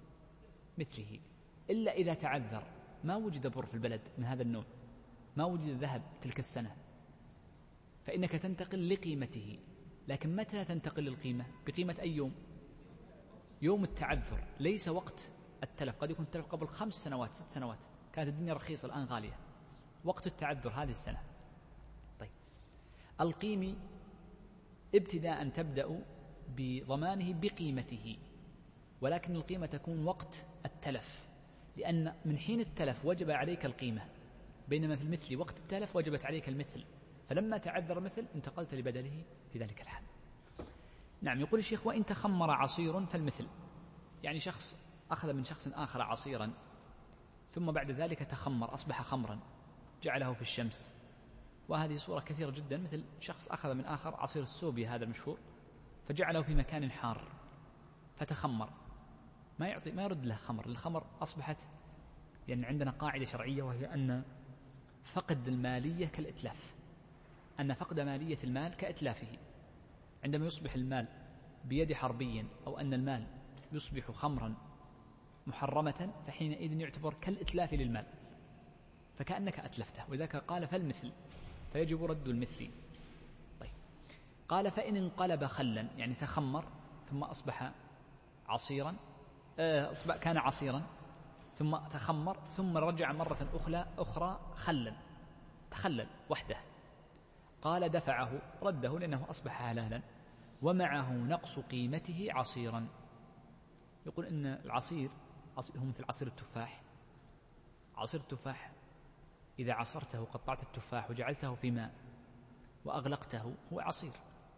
مثله، إلا إذا تعذر، ما وجد بر في البلد من هذا النوع، ما وجد ذهب تلك السنة، فإنك تنتقل لقيمته. لكن متى تنتقل للقيمة؟ بقيمة أي يوم؟ يوم التعذر، ليس وقت التلف. قد يكون التلف قبل خمس سنوات ست سنوات، كانت الدنيا رخيصة الآن غالية. وقت التعذر هذه السنة. طيب القيمي ابتداء تبدأ بضمانه بقيمته، ولكن القيمة تكون وقت التلف، لأن من حين التلف وجب عليك القيمة، بينما في المثل وقت التلف وجبت عليك المثل، فلما تعذر المثل انتقلت لبدله في ذلك الحال. نعم. يقول الشيخ: وإن تخمر عصير فالمثل، يعني شخص أخذ من شخص آخر عصيرا ثم بعد ذلك تخمر، أصبح خمرا، جعله في الشمس، وهذه صورة كثيرة جدا، مثل شخص أخذ من آخر عصير السوبيا هذا المشهور فجعله في مكان حار فتخمر، ما يعطي ما يرد له خمر. الخمر أصبحت يعني عندنا قاعدة شرعية، وهي أن فقد المالية كالإتلاف، أن فقد مالية المال كإتلافه. عندما يصبح المال بيد حربي أو أن المال يصبح خمرا محرمة، فحينئذ يعتبر كالإتلاف للمال، فكأنك أتلفته، وذاك قال فالمثل، فيجب رد المثل. طيب قال: فإن انقلب خلا، يعني تخمر ثم أصبح عصيرا، أصبح كان عصيرا ثم تخمر ثم رجع مرة أخرى أخرى خلا، تخلل وحده. قال: دفعه، رده، لأنه أصبح حلالا ومعه نقص قيمته عصيرا. يقول إن العصير هم مثل عصير التفاح. عصير التفاح إذا عصرته، قطعت التفاح وجعلته في ماء وأغلقته، هو عصير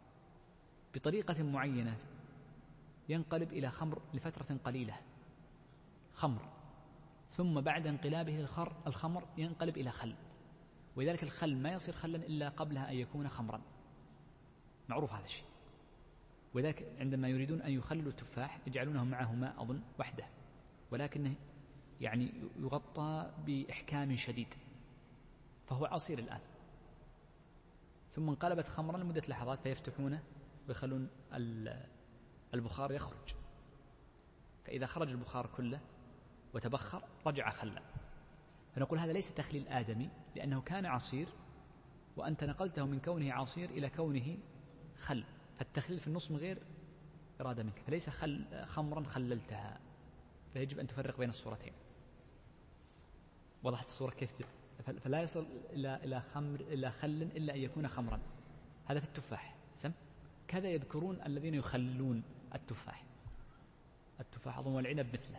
بطريقة معينة، ينقلب إلى خمر لفترة قليلة، خمر، ثم بعد انقلابه الخمر ينقلب إلى خل، ولذلك الخل ما يصير خلا إلا قبلها أن يكون خمرا، معروف هذا الشيء. وذلك عندما يريدون أن يخللوا التفاح يجعلونه معه ماء أظن وحده، ولكنه يعني يغطى بإحكام شديد، فهو عصير الآن، ثم انقلبت خمرا لمدة لحظات فيفتحونه ويخلون البخار يخرج، فإذا خرج البخار كله وتبخر رجع خلا. فنقول هذا ليس تخليل آدمي، لأنه كان عصير وأنت نقلته من كونه عصير إلى كونه خل، فالتخليل في النص من غير إرادة منك، فليس خل خمرا خللتها، فيجب أن تفرق بين الصورتين. وضحت الصورة كيف؟ فلا يصل إلى إلى خمر إلى خل إلا أن يكون خمرا. هذا في التفاح سم كذا يذكرون الذين يخللون التفاح، التفاح أظن والعنب مثله،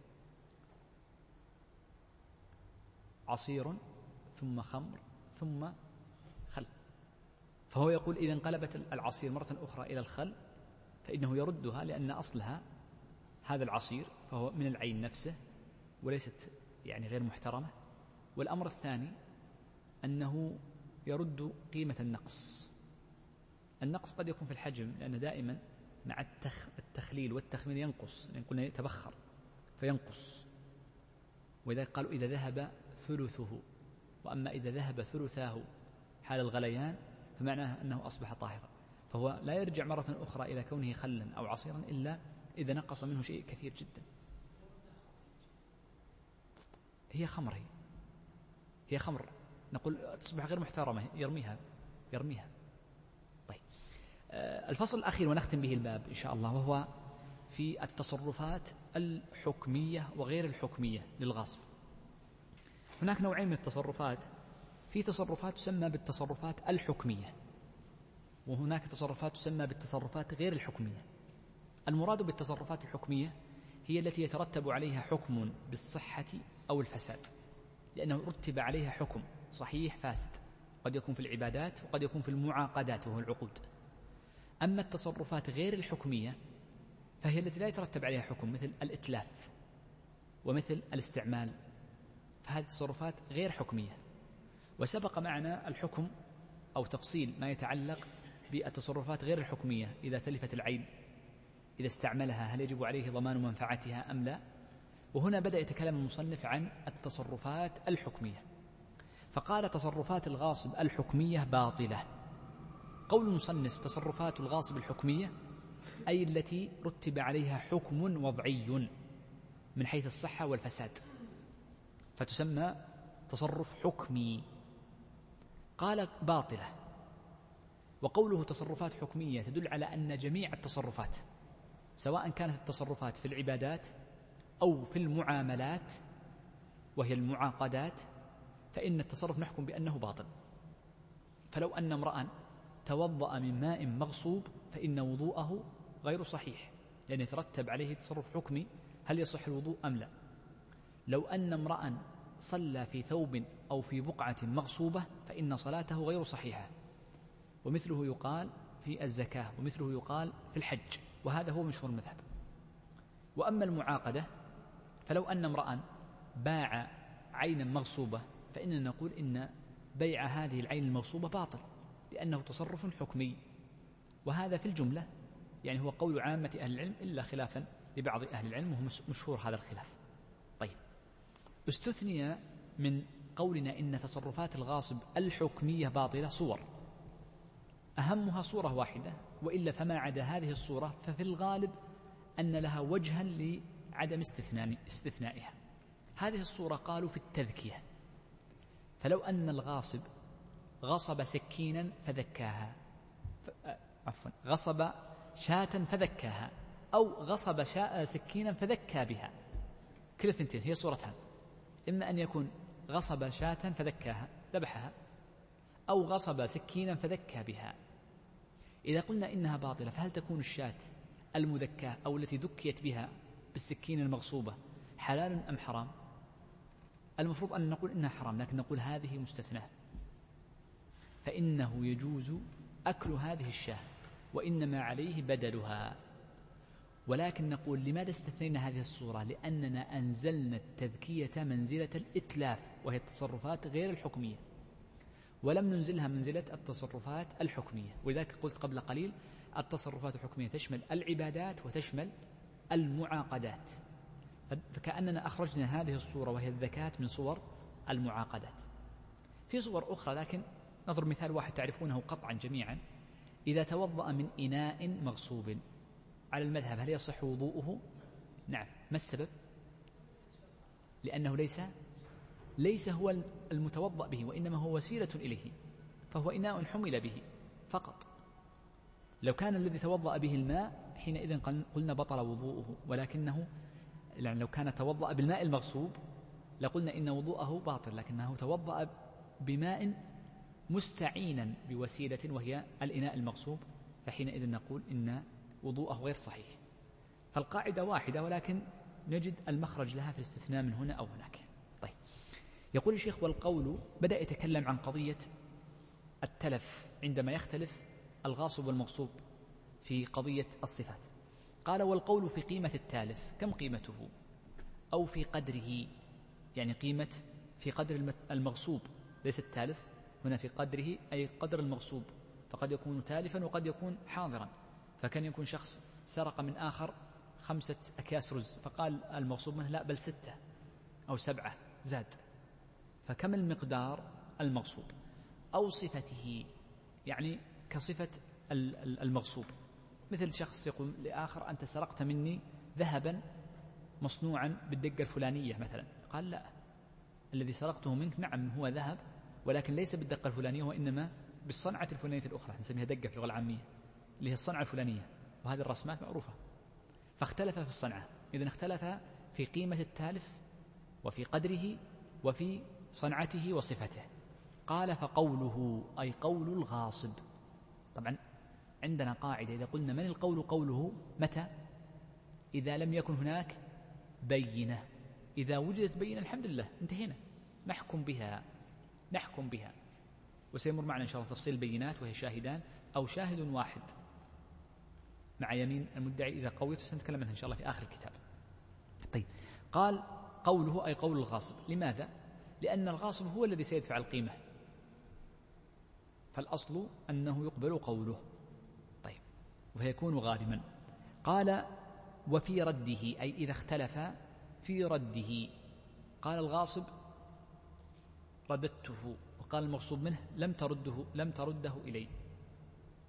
عصير ثم خمر ثم خل. فهو يقول إذا انقلبت العصير مرة أخرى إلى الخل فإنه يردها، لأن أصلها هذا العصير، فهو من العين نفسه وليست يعني غير محترمة. والأمر الثاني أنه يرد قيمة النقص. النقص قد يكون في الحجم، لأن دائما مع التخ... التخليل والتخمير ينقص، لأن قلنا يتبخر فينقص، وإذا قالوا إذا ذهب ثلثه، وأما إذا ذهب ثلثاه حال الغليان فمعناه أنه أصبح طاهرا، فهو لا يرجع مرة أخرى إلى كونه خلا أو عصيرا إلا إذا نقص منه شيء كثير جدا. هي خمر، هي, هي خمر، نقول تصبح غير محترمة، يرميها يرميها طيب آه الفصل الأخير ونختم به الباب إن شاء الله، وهو في التصرفات الحكمية وغير الحكمية للغاصب. هناك نوعين من التصرفات، في تصرفات تسمى بالتصرفات الحكمية، وهناك تصرفات تسمى بالتصرفات غير الحكمية. المراد بالتصرفات الحكمية هي التي يترتب عليها حكم بالصحة أو الفساد، لأنه رتب عليها حكم صحيح فاسد، قد يكون في العبادات وقد يكون في المعاقدات وهو العقود. أما التصرفات غير الحكمية فهي التي لا يترتب عليها حكم، مثل الإتلاف ومثل الاستعمال، فهذه التصرفات غير حكمية. وسبق معنا الحكم أو تفصيل ما يتعلق بالتصرفات غير الحكمية، إذا تلفت العين إذا استعملها هل يجب عليه ضمان منفعتها أم لا. وهنا بدأ يتكلم المصنف عن التصرفات الحكمية، فقال تصرفات الغاصب الحكمية باطلة، قول المصنف تصرفات الغاصب الحكمية أي التي رتب عليها حكم وضعي من حيث الصحة والفساد، فتسمى تصرف حكمي. قال باطلة. وقوله تصرفات حكمية تدل على أن جميع التصرفات سواء كانت التصرفات في العبادات أو في المعاملات وهي المعاقدات فإن التصرف نحكم بأنه باطل. فلو أن امرأ توضأ من ماء مغصوب فإن وضوءه غير صحيح، لأن يترتب عليه تصرف حكمي هل يصح الوضوء أم لا. لو أن امرأ صلى في ثوب أو في بقعة مغصوبة فإن صلاته غير صحيحة، ومثله يقال في الزكاة، ومثله يقال في الحج، وهذا هو مشهور المذهب. وأما المعاقدة فلو أن امرأ باع عينا مغصوبة فإننا نقول إن بيع هذه العين المغصوبة باطل لأنه تصرف حكمي، وهذا في الجملة يعني هو قول عامة أهل العلم إلا خلافا لبعض أهل العلم وهو مشهور هذا الخلاف. طيب، استثني من قولنا إن تصرفات الغاصب الحكمية باطلة صور، أهمها صورة واحدة، وإلا فما عدا هذه الصورة ففي الغالب أن لها وجها لعدم استثنائها. هذه الصورة قالوا في التذكية، فلو أن الغاصب غصب سكينا فذكاها، عفوا غصب شاة فذكاها، أو غصب شاء سكينا فذكى بها، كل الثنتين هي صورتان، إما أن يكون غصب شاة فذكاها ذبحها، أو غصب سكينا فذكى بها. إذا قلنا إنها باطلة فهل تكون الشاة المذكاة أو التي ذكيت بها بالسكين المغصوبة حلال أم حرام؟ المفروض أن نقول إنها حرام، لكن نقول هذه مستثناة، فإنه يجوز أكل هذه الشاة وإنما عليه بدلها. ولكن نقول لماذا استثنينا هذه الصورة؟ لأننا أنزلنا التذكية منزلة الإتلاف وهي التصرفات غير الحكمية، ولم ننزلها منزلة التصرفات الحكمية. ولذلك قلت قبل قليل التصرفات الحكمية تشمل العبادات وتشمل المعاقدات، فكأننا أخرجنا هذه الصورة وهي الذكاة من صور المعاقدات. في صور أخرى، لكن نضرب مثال واحد تعرفونه قطعا جميعا. إذا توضأ من إناء مغصوب على المذهب هل يصح وضوءه؟ نعم. ما السبب؟ لأنه ليس ليس هو المتوضأ به، وإنما هو وسيلة إليه، فهو إناء حمل به فقط. لو كان الذي توضأ به الماء حينئذ قلنا بطل وضوءه، ولكنه يعني لو كان توضأ بالماء المغصوب لقلنا إن وضوءه باطل، لكنه توضأ بماء مستعينا بوسيلة وهي الإناء المغصوب، فحينئذ نقول إن وضوءه غير صحيح. فالقاعدة واحدة، ولكن نجد المخرج لها في الاستثناء من هنا أو هناك. طيب، يقول الشيخ والقول بدأ يتكلم عن قضية التلف عندما يختلف الغاصب والمغصوب في قضية الصفات. قال والقول في قيمة التالف، كم قيمته؟ أو في قدره، يعني قيمة في قدر المغصوب، ليس التالف هنا، في قدره أي قدر المغصوب، فقد يكون تالفا وقد يكون حاضرا. فكان يكون شخص سرق من آخر خمسة أكياس رز، فقال المغصوب منه لا بل ستة أو سبعة زاد، فكم المقدار المغصوب؟ أو صفته، يعني كصفة المغصوب، مثل شخص يقول لآخر أنت سرقت مني ذهبا مصنوعا بالدقة الفلانية مثلا، قال لا، الذي سرقته منك نعم هو ذهب، ولكن ليس بالدقة الفلانية، وإنما بالصنعة الفلانية الأخرى، نسميها دقة في اللغة العامية، اللي هي الصنعة الفلانية، وهذه الرسمات معروفة. فاختلف في الصنعة، إذن اختلف في قيمة التالف وفي قدره وفي صنعته وصفته. قال فقوله أي قول الغاصب. طبعا عندنا قاعدة، إذا قلنا من القول قوله متى؟ إذا لم يكن هناك بينة. إذا وجدت بينة الحمد لله انتهينا، نحكم بها نحكم بها وسيمر معنا إن شاء الله تفصيل البينات، وهي شاهدان أو شاهد واحد مع يمين المدعي إذا قويت، سنتكلم عنها إن شاء الله في آخر الكتاب. طيب، قال قوله أي قول الغاصب. لماذا؟ لأن الغاصب هو الذي سيدفع القيمة، فالأصل أنه يقبل قوله. طيب، ويكون غارما. قال وفي رده، أي إذا اختلف في رده. قال الغاصب رددته، وقال المغصوب منه لم ترده لم ترده إلي.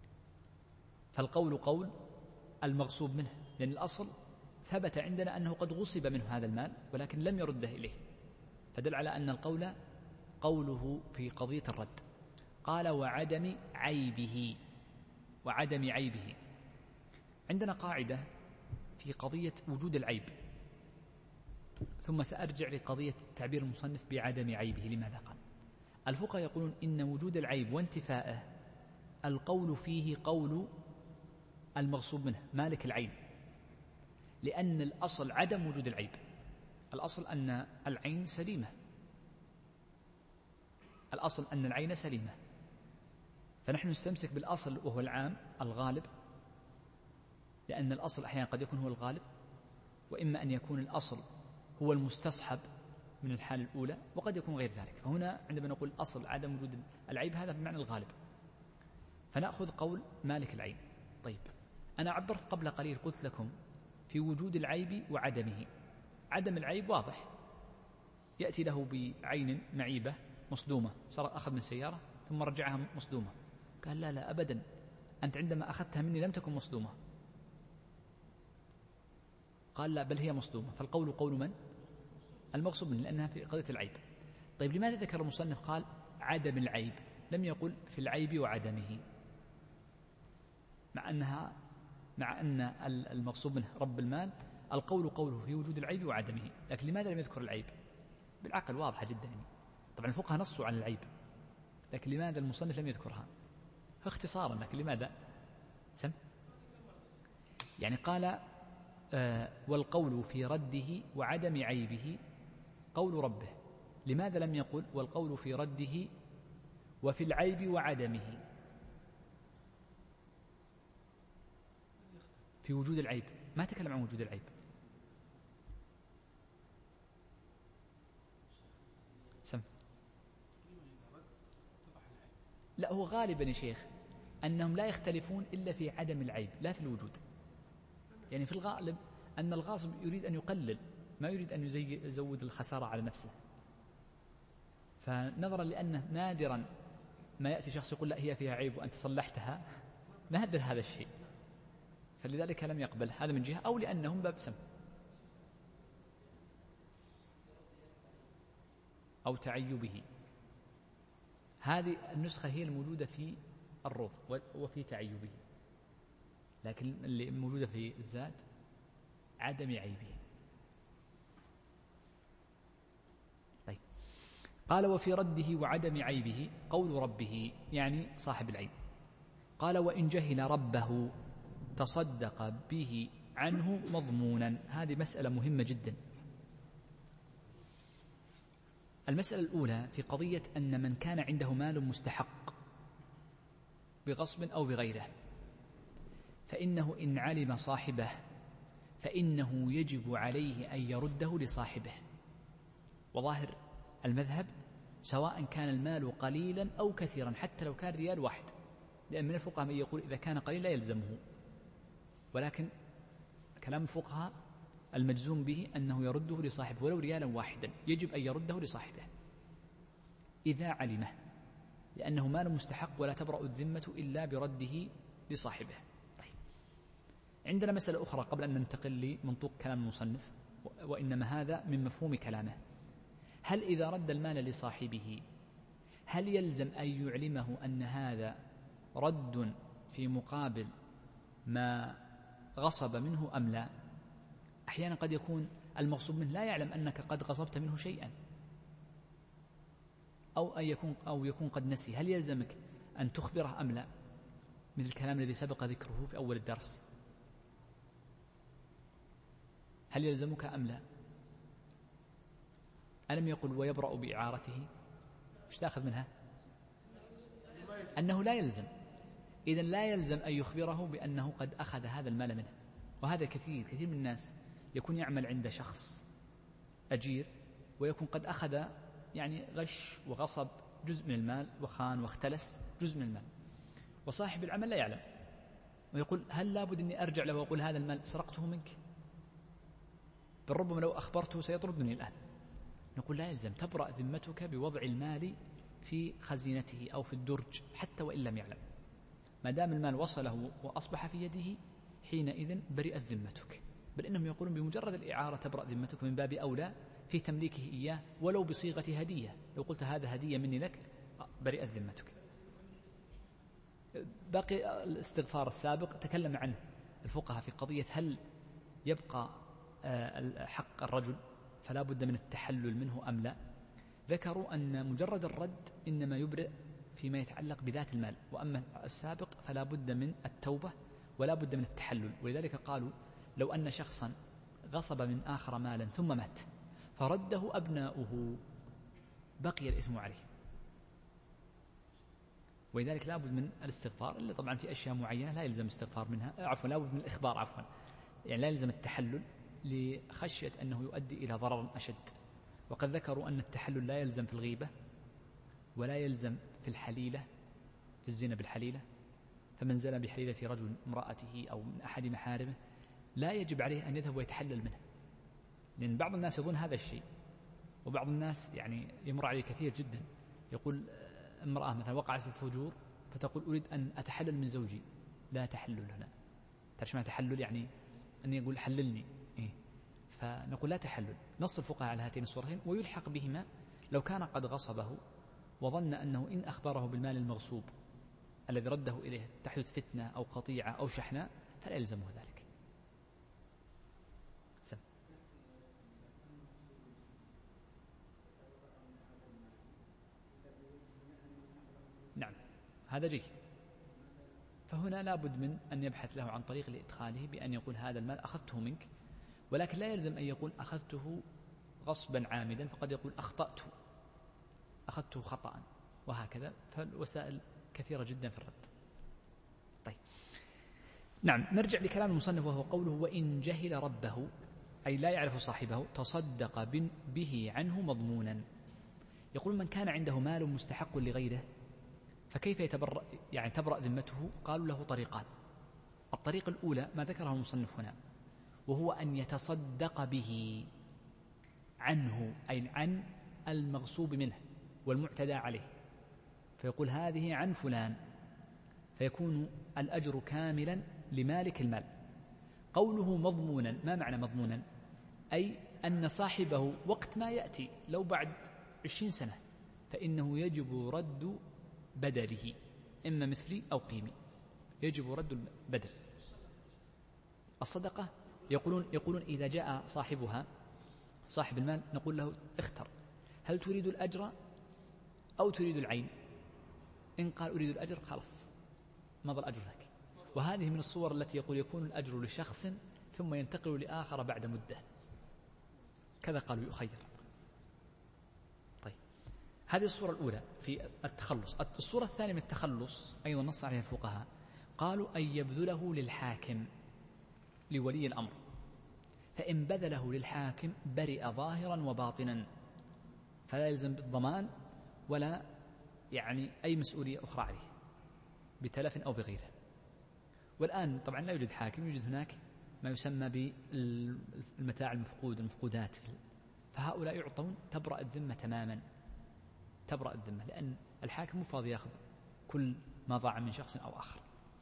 فالقول قول المغصوب منه، لأن الأصل ثبت عندنا أنه قد غصب منه هذا المال ولكن لم يرده إليه، فدل على أن القول قوله في قضية الرد. قال وعدم عيبه، وعدم عيبه. عندنا قاعدة في قضية وجود العيب، ثم سأرجع لقضية تعبير المصنف بعدم عيبه. لماذا قال؟ الفقهاء يقولون إن وجود العيب وانتفاءه القول فيه قول المغصوب منه مالك العين، لأن الأصل عدم وجود العيب، الأصل أن العين سليمة، الأصل أن العين سليمة، فنحن نستمسك بالأصل وهو العام الغالب، لأن الأصل أحيانا قد يكون هو الغالب، وإما أن يكون الأصل هو المستصحب من الحالة الأولى، وقد يكون غير ذلك. فهنا عندما نقول أصل عدم وجود العيب هذا بمعنى الغالب، فنأخذ قول مالك العين. طيب، أنا عبرت قبل قليل قلت لكم في وجود العيب وعدمه. عدم العيب واضح، يأتي له بعين معيبة مصدومة، سرق أخذ من سيارة ثم رجعها مصدومة، قال لا لا أبدا، أنت عندما أخذتها مني لم تكن مصدومة. قال لا، بل هي مصدومة. فالقول قول من؟ المغصوب منه، لأنها في قضية العيب. طيب، لماذا ذكر المصنف قال عدم العيب، لم يقل في العيب وعدمه، مع أنها مع أن المغصوب منه رب المال القول قوله في وجود العيب وعدمه، لكن لماذا لم يذكر العيب؟ بالعقل واضحة جدا يعني. طبعا الفقهاء نصوا عن العيب، لكن لماذا المصنف لم يذكرها؟ اختصارا، لكن لماذا؟ سم يعني قال آه والقول في رده وعدم عيبه قول ربه، لماذا لم يقل والقول في رده وفي العيب وعدمه؟ في وجود العيب، ما تكلم عن وجود العيب. سم لا، هو غالبا يا شيخ أنهم لا يختلفون إلا في عدم العيب لا في الوجود. يعني في الغالب أن الغاصب يريد أن يقلل، ما يريد أن يزود الخسارة على نفسه، فنظرا لأنه نادرا ما يأتي شخص يقول لا هي فيها عيب وأنت صلحتها، نادر هذا الشيء، فلذلك لم يقبل. هذا من جهة، أو لأنهم باب سم أو تعيبه. هذه النسخة هي الموجودة في الروض وفي تعيبه، لكن اللي موجودة في الزاد عدم عيبه. طيب، قال وفي رده وعدم عيبه قول ربه، يعني صاحب العيب. قال وإن جهل ربه تصدق به عنه مضمونا. هذه مسألة مهمة جدا. المسألة الأولى في قضية أن من كان عنده مال مستحق بغصب أو بغيره، فإنه إن علم صاحبه فإنه يجب عليه أن يرده لصاحبه. وظاهر المذهب سواء كان المال قليلا أو كثيرا، حتى لو كان ريال واحد، لأن من الفقهاء من يقول إذا كان قليلا لا يلزمه، ولكن كلام الفقهاء المجزوم به أنه يرده لصاحبه ولو ريالا واحدا، يجب أن يرده لصاحبه إذا علمه، لأنه مال مستحق ولا تبرأ الذمة إلا برده لصاحبه. طيب، عندنا مسألة أخرى قبل أن ننتقل لمنطوق كلام المصنف، وإنما هذا من مفهوم كلامه. هل إذا رد المال لصاحبه هل يلزم أن يعلمه أن هذا رد في مقابل ما غصب منه أم لا؟ أحيانا قد يكون المغصوب منه لا يعلم أنك قد غصبت منه شيئا، أو أن يكون أو يكون قد نسي. هل يلزمك أن تخبره أم لا؟ مثل الكلام الذي سبق ذكره في أول الدرس، هل يلزمك أم لا؟ ألم يقل ويبرأ بإعارته؟ ايش تأخذ منها؟ أنه لا يلزم. إذن لا يلزم أن يخبره بأنه قد أخذ هذا المال منه. وهذا كثير كثير من الناس يكون يعمل عند شخص أجير ويكون قد أخذ يعني غش وغصب جزء من المال وخان واختلس جزء من المال، وصاحب العمل لا يعلم، ويقول هل لابد أني أرجع له وأقول هذا المال سرقته منك؟ بل ربما لو أخبرته سيطردني الآن. نقول لا يلزم، تبرأ ذمتك بوضع المال في خزينته أو في الدرج حتى وإن لم يعلم. ما دام المال وصله وأصبح في يده حينئذ برئت ذمتك، بل إنهم يقولون بمجرد الإعارة تبرأ ذمتك، من باب أولى في تمليكه إياه ولو بصيغة هدية. لو قلت هذا هدية مني لك برئت ذمتك. باقي الاستغفار السابق تكلم عنه الفقهاء في قضية هل يبقى حق الرجل فلا بد من التحلل منه أم لا. ذكروا أن مجرد الرد إنما يبرئ فيما يتعلق بذات المال، وأما السابق فلا بد من التوبة ولا بد من التحلل. ولذلك قالوا لو أن شخصا غصب من آخر مالا ثم مات فرده أبناؤه بقي الإثم عليه، ولذلك لا بد من الاستغفار، إلا طبعا في أشياء معينة لا يلزم استغفار منها، عفوا لا بد من الإخبار، عفوا يعني لا يلزم التحلل لخشية أنه يؤدي إلى ضرر أشد. وقد ذكروا أن التحلل لا يلزم في الغيبة ولا يلزم في الحليلة، في الزنا بالحليلة، فمن زنى بحليلة رجل امرأته أو من أحد محارمه لا يجب عليه أن يذهب ويتحلل منه، لأن بعض الناس يظن هذا الشيء، وبعض الناس يعني يمر عليه كثير جدا يقول امرأة مثلا وقعت في الفجور فتقول أريد أن أتحلل من زوجي، لا تحلل هنا. تعرف ما تحلل؟ يعني أن يقول حللني إيه؟ فنقول لا تحلل. نص الفقهاء على هاتين الصورتين، ويلحق بهما لو كان قد غصبه وظن أنه إن أخبره بالمال المغصوب الذي رده إليه تحدث فتنة أو قطيعة أو شحناء فلا يلزمه ذلك. سم. نعم هذا جيد. فهنا لابد من أن يبحث له عن طريق لإدخاله بأن يقول هذا المال أخذته منك، ولكن لا يلزم أن يقول أخذته غصبا عامدا، فقد يقول أخطأت أخذته خطأ، وهكذا. فالوسائل كثيرة جدا في الرد. طيب نعم، نرجع لكلام المصنف وهو قوله وإن جهل ربه، أي لا يعرف صاحبه، تصدق به عنه مضمونا. يقول من كان عنده مال مستحق لغيره فكيف يتبرأ يعني تبرأ ذمته؟ قالوا له طريقان. الطريق الأولى ما ذكره المصنف هنا، وهو أن يتصدق به عنه، أي عن المغصوب منه والمعتدى عليه، فيقول هذه عن فلان، فيكون الأجر كاملا لمالك المال. قوله مضمونا، ما معنى مضمونا؟ أي أن صاحبه وقت ما يأتي لو بعد عشرين سنة فإنه يجب رد بدله، إما مثلي أو قيمي، يجب رد البدل. الصدقة يقولون يقولون إذا جاء صاحبها صاحب المال نقول له اختر، هل تريد الأجر أو تريد العين؟ إن قال أريد الأجر خلاص مضى الأجر لك. وهذه من الصور التي يقول يكون الأجر لشخص ثم ينتقل لآخر بعد مدة، كذا قالوا يخير. طيب هذه الصورة الأولى في التخلص. الصورة الثانية من التخلص أيضا نص عليها الفقهاء، قالوا أن يبذله للحاكم لولي الأمر، فإن بذله للحاكم برئ ظاهرا وباطنا، فلا يلزم بالضمان ولا يعني أي مسؤولية أخرى عليه بتلف أو بغيره. والآن طبعا لا يوجد حاكم، يوجد هناك ما يسمى بالمتاع المفقود، المفقودات، فهؤلاء يعطون تبرأ الذمة تماما، تبرأ الذمة، لأن الحاكم فاضي يأخذ كل ما ضاع من شخص أو آخر.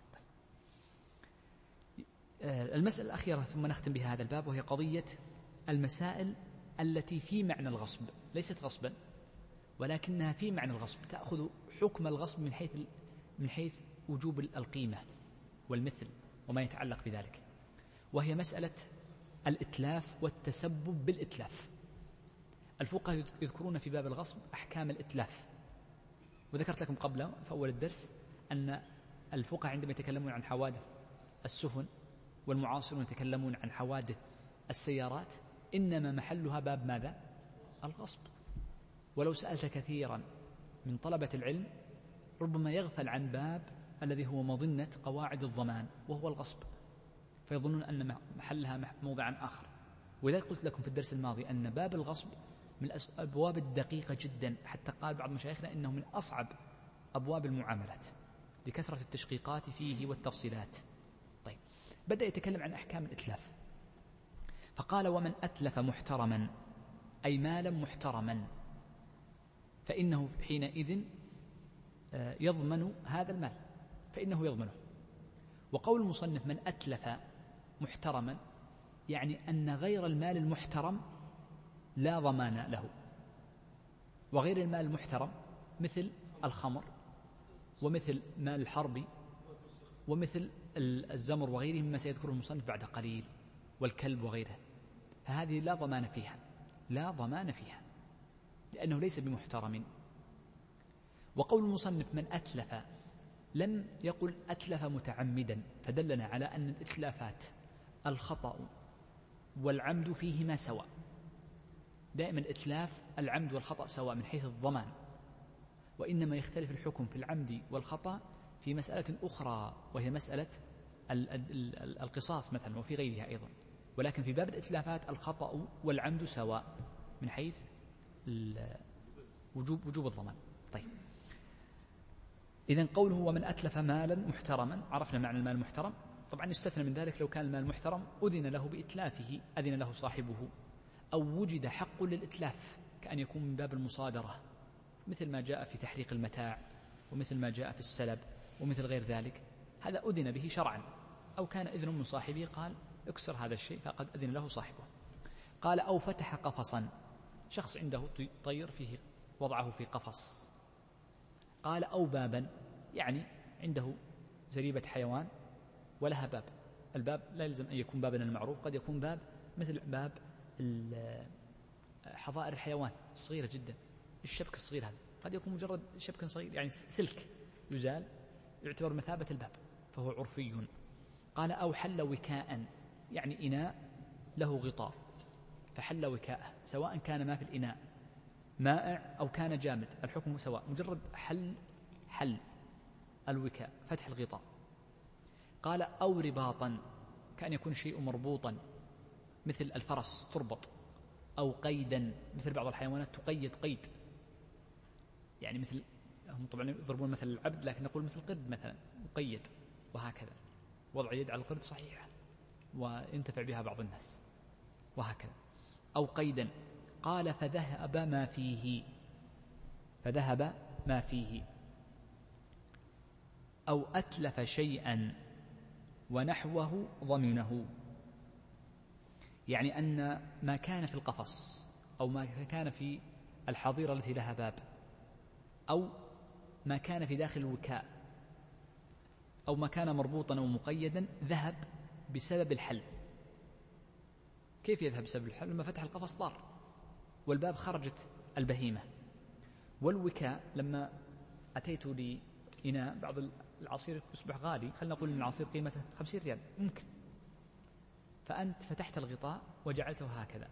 المسألة الأخيرة ثم نختم بها هذا الباب، وهي قضية المسائل التي في معنى الغصب، ليست غصبا ولكنها في معنى الغصب، تأخذ حكم الغصب من حيث من حيث وجوب القيمة والمثل وما يتعلق بذلك، وهي مسألة الإتلاف والتسبب بالإتلاف. الفقهاء يذكرون في باب الغصب أحكام الإتلاف، وذكرت لكم قبل في أول الدرس أن الفقهاء عندما يتكلمون عن حوادث السفن والمعاصرون يتكلمون عن حوادث السيارات إنما محلها باب ماذا؟ الغصب. ولو سألت كثيرا من طلبة العلم ربما يغفل عن باب الذي هو مظنة قواعد الضمان وهو الغصب، فيظنون أن محلها موضعا آخر. ولذلك قلت لكم في الدرس الماضي أن باب الغصب من الأبواب الدقيقة جدا، حتى قال بعض مشايخنا إنه من أصعب أبواب المعاملات لكثرة التشقيقات فيه والتفصيلات. طيب بدأ يتكلم عن أحكام الإتلاف، فقال ومن أتلف محترما أي مالا محترما فإنه حينئذ يضمن هذا المال، فإنه يضمنه. وقول المصنف من أتلف محترما يعني أن غير المال المحترم لا ضمان له. وغير المال المحترم مثل الخمر ومثل مال الحرب ومثل الزمر وغيره مما سيذكره المصنف بعد قليل، والكلب وغيره، فهذه لا ضمان فيها، لا ضمان فيها لأنه ليس بمحترم. وقول المصنف من أتلف لم يقل أتلف متعمدا، فدلنا على أن الإتلافات الخطأ والعمد فيهما سواء. دائما الإتلاف العمد والخطأ سواء من حيث الضمان، وإنما يختلف الحكم في العمد والخطأ في مسألة أخرى وهي مسألة القصاص مثلا وفي غيرها أيضا، ولكن في باب الإتلافات الخطأ والعمد سواء من حيث وجوب وجوب الضمان. طيب، إذن قوله ومن أتلف مالا محترما، عرفنا معنى المال المحترم. طبعا يستثنى من ذلك لو كان المال المحترم أذن له بإتلافه، أذن له صاحبه، أو وجد حق للإتلاف كأن يكون من باب المصادرة مثل ما جاء في تحريق المتاع ومثل ما جاء في السلب ومثل غير ذلك، هذا أذن به شرعا، أو كان إذن من صاحبه قال اكسر هذا الشيء فقد أذن له صاحبه. قال أو فتح قفصا، شخص عنده طير فيه وضعه في قفص. قال أو بابا، يعني عنده زريبة حيوان ولها باب، الباب لا يلزم أن يكون بابا المعروف، قد يكون باب مثل باب حظائر الحيوان الصغيرة جدا، الشبك الصغير هذا قد يكون مجرد شبك صغير يعني سلك يزال يعتبر مثابة الباب فهو عرفي. قال أو حل وكاء، يعني إناء له غطاء فحل وكاءه، سواء كان ما في الإناء مائع أو كان جامد الحكم سواء، مجرد حل حل الوكاء فتح الغطاء. قال أو رباطا، كأن يكون شيء مربوطا مثل الفرس تربط، أو قيدا مثل بعض الحيوانات تقيد قيد، يعني مثل هم طبعا يضربون مثل العبد لكن نقول مثل القرد مثلا مقيد، وهكذا وضع يد على القرد صحيح وينتفع بها بعض الناس وهكذا. أو قيدا. قال فذهب ما فيه، فذهب ما فيه أو أتلف شيئا ونحوه ضمنه، يعني أن ما كان في القفص أو ما كان في الحظيرة التي لها باب أو ما كان في داخل الوكاء أو ما كان مربوطا أو مقيدا ذهب بسبب الحل. كيف يذهب بسبب الحل؟ لما فتح القفص ضار والباب خرجت البهيمة. والوكاء لما أتيت لإناء بعض العصير يصبح غالي، خلينا نقول إن العصير قيمته خمسين ريال ممكن، فأنت فتحت الغطاء وجعلته هكذا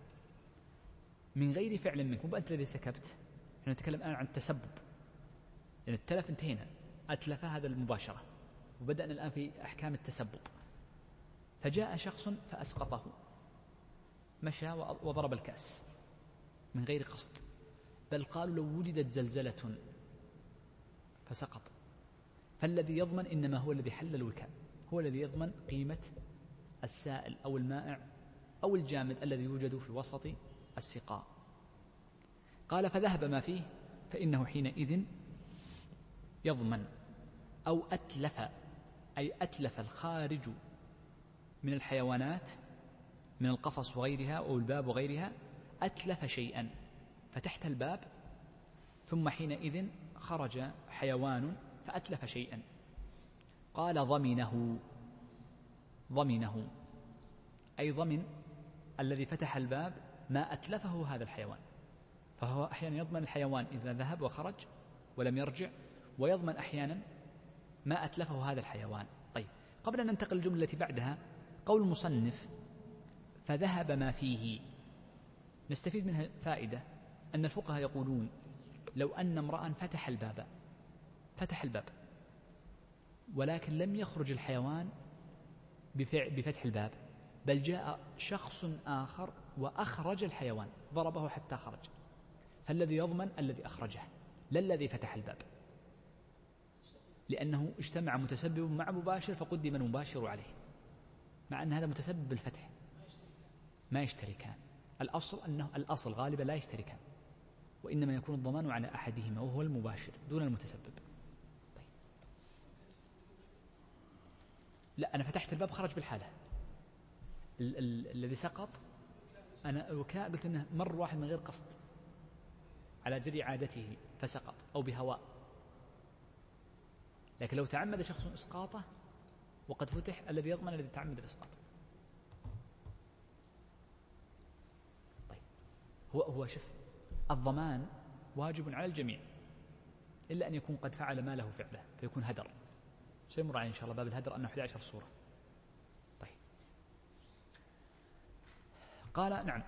من غير فعل منك، مو أنت الذي سكبت. احنا نتكلم الآن عن التسبب، لأن التلف انتهينا، أتلف هذا المباشرة وبدأنا الآن في أحكام التسبب. فجاء شخص فأسقطه، مشى وضرب الكأس من غير قصد، بل قالوا لو وجدت زلزلة فسقط، فالذي يضمن إنما هو الذي حل الوكاء، هو الذي يضمن قيمة السائل أو المائع أو الجامد الذي يوجد في وسط السقاء. قال فذهب ما فيه فإنه حينئذ يضمن. أو أتلف، أي أتلف الخارج من الحيوانات من القفص وغيرها أو الباب وغيرها، أتلف شيئا، فتحت الباب ثم حينئذ خرج حيوان فأتلف شيئا. قال ضمنه، ضمنه أي ضمن الذي فتح الباب ما أتلفه هذا الحيوان، فهو أحيانا يضمن الحيوان إذا ذهب وخرج ولم يرجع، ويضمن أحيانا ما أتلفه هذا الحيوان. طيب، قبل أن ننتقل الجملة التي بعدها، قول المصنف فذهب ما فيه، نستفيد منها فائدة، أن الفقهاء يقولون لو أن امرأ فتح الباب فتح الباب ولكن لم يخرج الحيوان بفتح الباب، بل جاء شخص آخر وأخرج الحيوان ضربه حتى خرج، فالذي يضمن الذي أخرجه لا الذي فتح الباب، لأنه اجتمع متسبب مع مباشر فقدم المباشر عليه، مع أن هذا متسبب بالفتح ما يشتركان. الأصل أنه الأصل غالبا لا يشتركان، وإنما يكون الضمان على أحدهما وهو المباشر دون المتسبب. طيب. لا، أنا فتحت الباب خرج بالحالة. ال- ال- الذي سقط أنا الوكاء قلت إنه مر واحد من غير قصد على جري عادته فسقط أو بهواء. لكن لو تعمد شخص إسقاطه وقد فتح، الذي يضمن الذي تعمد الإسقاط. طيب، هو هو شف الضمان واجب على الجميع إلا أن يكون قد فعل ما له فعله فيكون هدر. سيمر عليه إن شاء الله باب الهدر أنه أحد عشر صورة. طيب، قال نعم،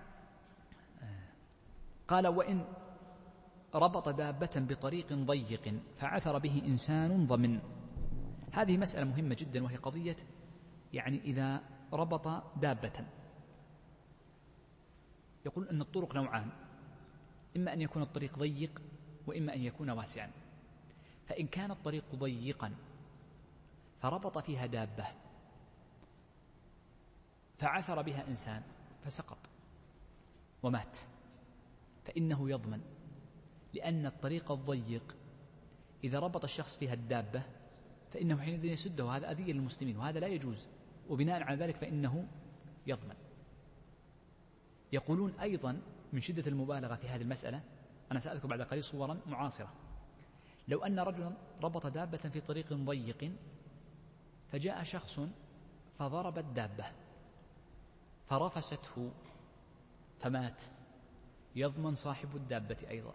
قال وإن ربط دابة بطريق ضيق فعثر به إنسان ضمن. هذه مسألة مهمة جدا، وهي قضية يعني إذا ربط دابة، يقول أن الطرق نوعان، إما أن يكون الطريق ضيق وإما أن يكون واسعا. فإن كان الطريق ضيقا فربط فيها دابة فعثر بها إنسان فسقط ومات، فإنه يضمن، لأن الطريق الضيق إذا ربط الشخص فيها الدابة فإنه حينئذ يسده، وهذا أذية للمسلمين وهذا لا يجوز، وبناء على ذلك فإنه يضمن. يقولون أيضا من شدة المبالغة في هذه المسألة، أنا سأذكر بعد قليل صورا معاصرة، لو أن رجلا ربط دابة في طريق ضيق فجاء شخص فضرب الدابة فرفسته فمات، يضمن صاحب الدابة أيضا،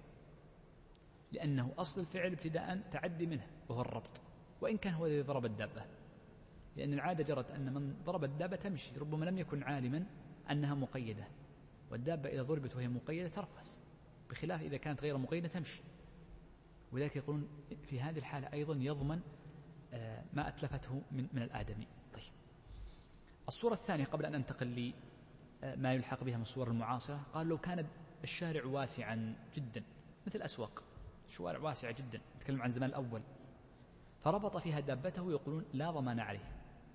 لأنه أصل الفعل ابتداء تعدي منه وهو الربط، وإن كان هو الذي ضرب الدابة، لأن العادة جرت أن من ضرب الدابة تمشي، ربما لم يكن عالما أنها مقيدة، والدابة إذا ضربت وهي مقيدة ترفس، بخلاف إذا كانت غير مقيدة تمشي. ولذلك يقولون في هذه الحالة أيضا يضمن ما أتلفته من, من الآدمي. طيب، الصورة الثانية قبل أن أنتقل لما يلحق بها من الصور المعاصرة، قال لو كان الشارع واسعا جدا مثل أسواق، شوارع واسعة جدا، نتكلم عن زمان الأول، فربط فيها دابته، يقولون لا ضمان عليه،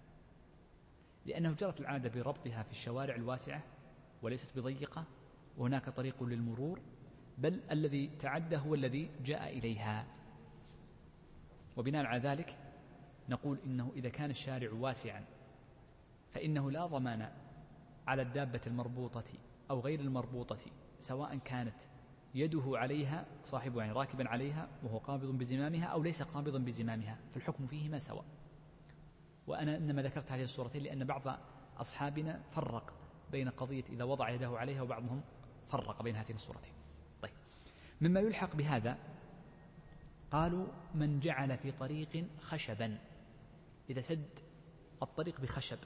لأنه جرت العادة بربطها في الشوارع الواسعة وليست بضيقة، وهناك طريق للمرور، بل الذي تعدى هو الذي جاء إليها. وبناء على ذلك نقول إنه إذا كان الشارع واسعا فإنه لا ضمان على الدابة المربوطة أو غير المربوطة، سواء كانت يده عليها صاحبه يعني راكبا عليها وهو قابض بزمامها أو ليس قابضا بزمامها، فالحكم فيهما سواء. وأنا إنما ذكرت هذه الصورتين لأن بعض أصحابنا فرق بين قضية إذا وضع يده عليها، وبعضهم فرق بين هاتين الصورتين. طيب، مما يلحق بهذا قالوا من جعل في طريق خشبا، إذا سد الطريق بخشب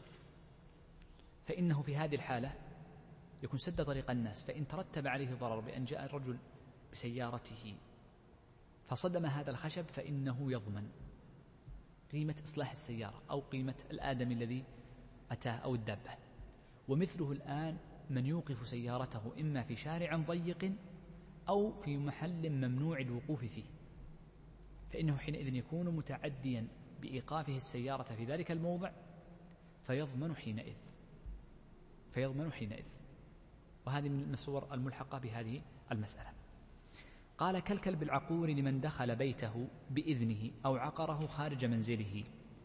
فإنه في هذه الحالة يكون سد طريق الناس، فإن ترتب عليه ضرر بأن جاء الرجل بسيارته فصدم هذا الخشب فإنه يضمن قيمة إصلاح السيارة أو قيمة الآدم الذي أتاه أو الدابة. ومثله الآن من يوقف سيارته إما في شارع ضيق أو في محل ممنوع الوقوف فيه، فإنه حينئذ يكون متعديا بإيقافه السيارة في ذلك الموضع فيضمن حينئذ فيضمن حينئذ وهذه من الصور الملحقة بهذه المسألة. قال كالكلب العقور لمن دخل بيته بإذنه أو عقره خارج منزله.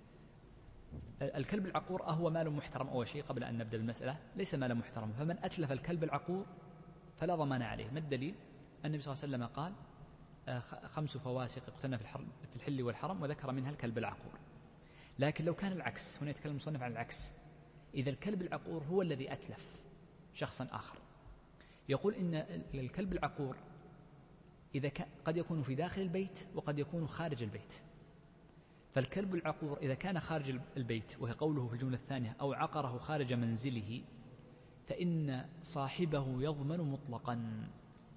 الكلب العقور أهو مال محترم أول شيء قبل أن نبدأ بالمسألة، ليس مالا محترم، فمن أتلف الكلب العقور فلا ضمان عليه. ما الدليل؟ النبي صلى الله عليه وسلم قال خمس فواسق يقتلن في الحل والحرم، وذكر منها الكلب العقور. لكن لو كان العكس، هنا يتكلم المصنف عن العكس، إذا الكلب العقور هو الذي أتلف شخصا آخر، يقول إن الكلب العقور إذا كان قد يكون في داخل البيت وقد يكون خارج البيت، فالكلب العقور إذا كان خارج البيت، وهي قوله في الجملة الثانية أو عقره خارج منزله، فإن صاحبه يضمن مطلقا.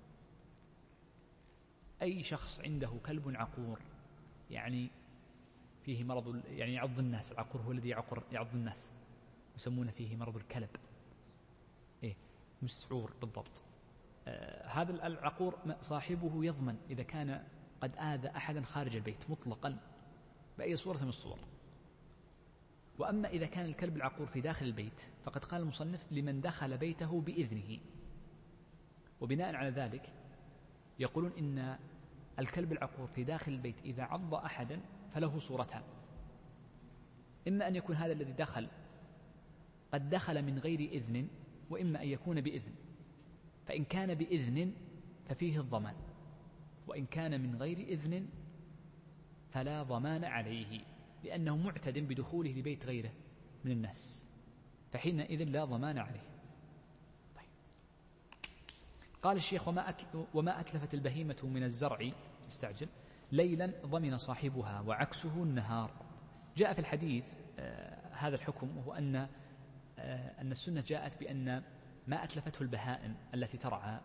أي شخص عنده كلب عقور يعني فيه مرض، يعني يعض الناس، العقور هو الذي يعقر يعض الناس، يسمون فيه مرض الكلب، إيه مسعور بالضبط. آه هذا العقور صاحبه يضمن إذا كان قد آذى أحدا خارج البيت مطلقا بأي صورة من الصور. وأما إذا كان الكلب العقور في داخل البيت فقد قال المصنف لمن دخل بيته بإذنه، وبناء على ذلك يقولون إن الكلب العقور في داخل البيت إذا عض أحدا فله صورتان: إما أن يكون هذا الذي دخل قد دخل من غير إذن، وإما أن يكون بإذن. فإن كان بإذن ففيه الضمان، وإن كان من غير إذن فلا ضمان عليه، لأنه معتد بدخوله لبيت غيره من الناس، فحينئذ لا ضمان عليه. طيب. قال الشيخ: وما, وما أتلفت البهيمة من الزرع استعجل ليلا ضمن صاحبها وعكسه النهار. جاء في الحديث آه هذا الحكم، وهو أن آه أن السنة جاءت بأن ما أتلفته البهائم التي ترعى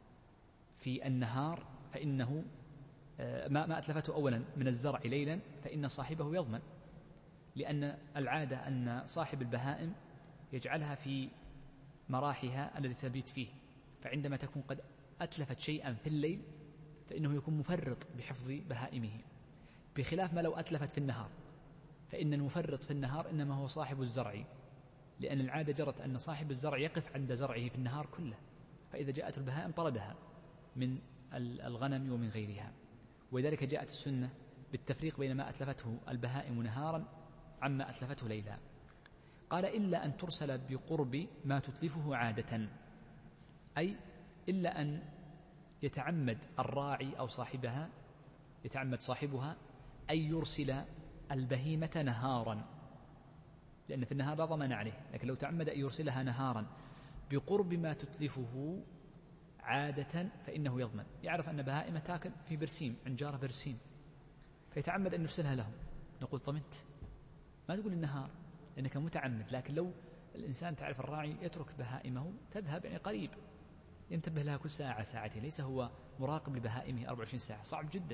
في النهار فإنه آه ما, ما أتلفته أولا من الزرع ليلا فإن صاحبه يضمن، لأن العادة أن صاحب البهائم يجعلها في مراحها الذي تبيت فيه، فعندما تكون قد أتلفت شيئا في الليل فإنه يكون مفرط بحفظ بهائمه، بخلاف ما لو أتلفت في النهار، فإن المفرط في النهار إنما هو صاحب الزرع، لأن العادة جرت أن صاحب الزرع يقف عند زرعه في النهار كله، فإذا جاءت البهائم طردها من الغنم ومن غيرها. ولذلك جاءت السنة بالتفريق بين ما أتلفته البهائم نهارا عما أتلفته ليلا. قال: إلا أن ترسل بقرب ما تتلفه عادة، أي إلا أن يتعمد الراعي أو صاحبها يتعمد صاحبها أن يرسل البهيمة نهارا، لأن في النهار لا ضمان عليه، لكن لو تعمد أن يرسلها نهارا بقرب ما تتلفه عادة فإنه يضمن. يعرف أن بهائمة تاكل في برسيم عند جارة برسيم، فيتعمد أن يرسلها لهم، نقول ضمنت، ما تقول النهار لأنك متعمد. لكن لو الإنسان تعرف الراعي يترك بهائمه تذهب يعني قريب، ينتبه لها كل ساعة ساعتين، ليس هو مراقب لبهائمه أربع وعشرين ساعة، صعب جدا.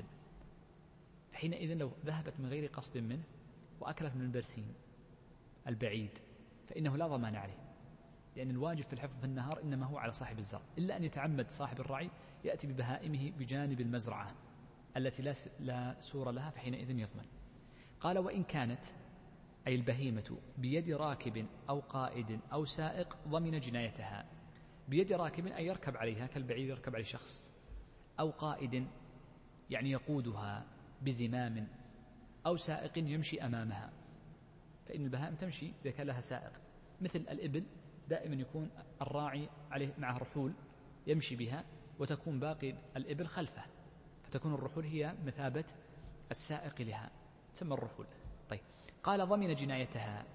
فحينئذ لو ذهبت من غير قصد منه وأكلت من البرسيم البعيد فإنه لا ضمان عليه، لأن الواجب في الحفظ في النهار إنما هو على صاحب الزرع، إلا أن يتعمد صاحب الرعي يأتي ببهائمه بجانب المزرعة التي لا لا سور لها، فحينئذ يضمن. قال: وإن كانت أي البهيمة بيد راكب أو قائد أو سائق ضمن جنايتها. بيد راكب أي يركب عليها كالبعير يركب عليه شخص، أو قائد يعني يقودها بزمام، أو سائق يمشي أمامها، فإن البهائم تمشي إذا كان لها سائق، مثل الإبل دائما يكون الراعي عليه معه رحول يمشي بها، وتكون باقي الإبل خلفه، فتكون الرحول هي مثابة السائق لها، تسمى الرحول. طيب. قال: ضمن جنايتها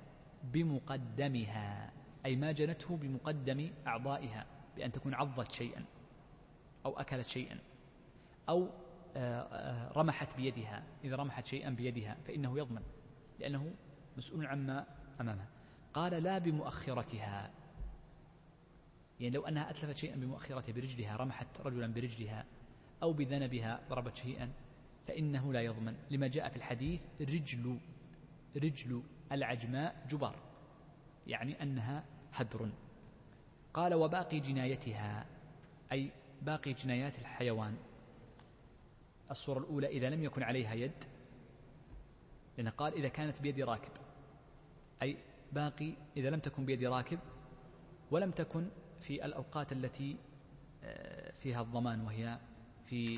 بمقدمها، أي ما جنته بمقدم أعضائها، بأن تكون عضت شيئا أو أكلت شيئا أو رمحت بيدها، إذا رمحت شيئا بيدها فإنه يضمن، لأنه مسؤول عما أمامها. قال: لا بمؤخرتها، يعني لو أنها أتلفت شيئا بمؤخرتها برجلها، رمحت رجلا برجلها أو بذنبها ضربت شيئا، فإنه لا يضمن، لما جاء في الحديث: رجل رجل العجماء جبار، يعني أنها هدر. قال: وباقي جنايتها، أي باقي جنايات الحيوان. الصورة الأولى إذا لم يكن عليها يد، لأن قال إذا كانت بيد راكب، أي باقي إذا لم تكن بيد راكب ولم تكن في الأوقات التي فيها الضمان، وهي في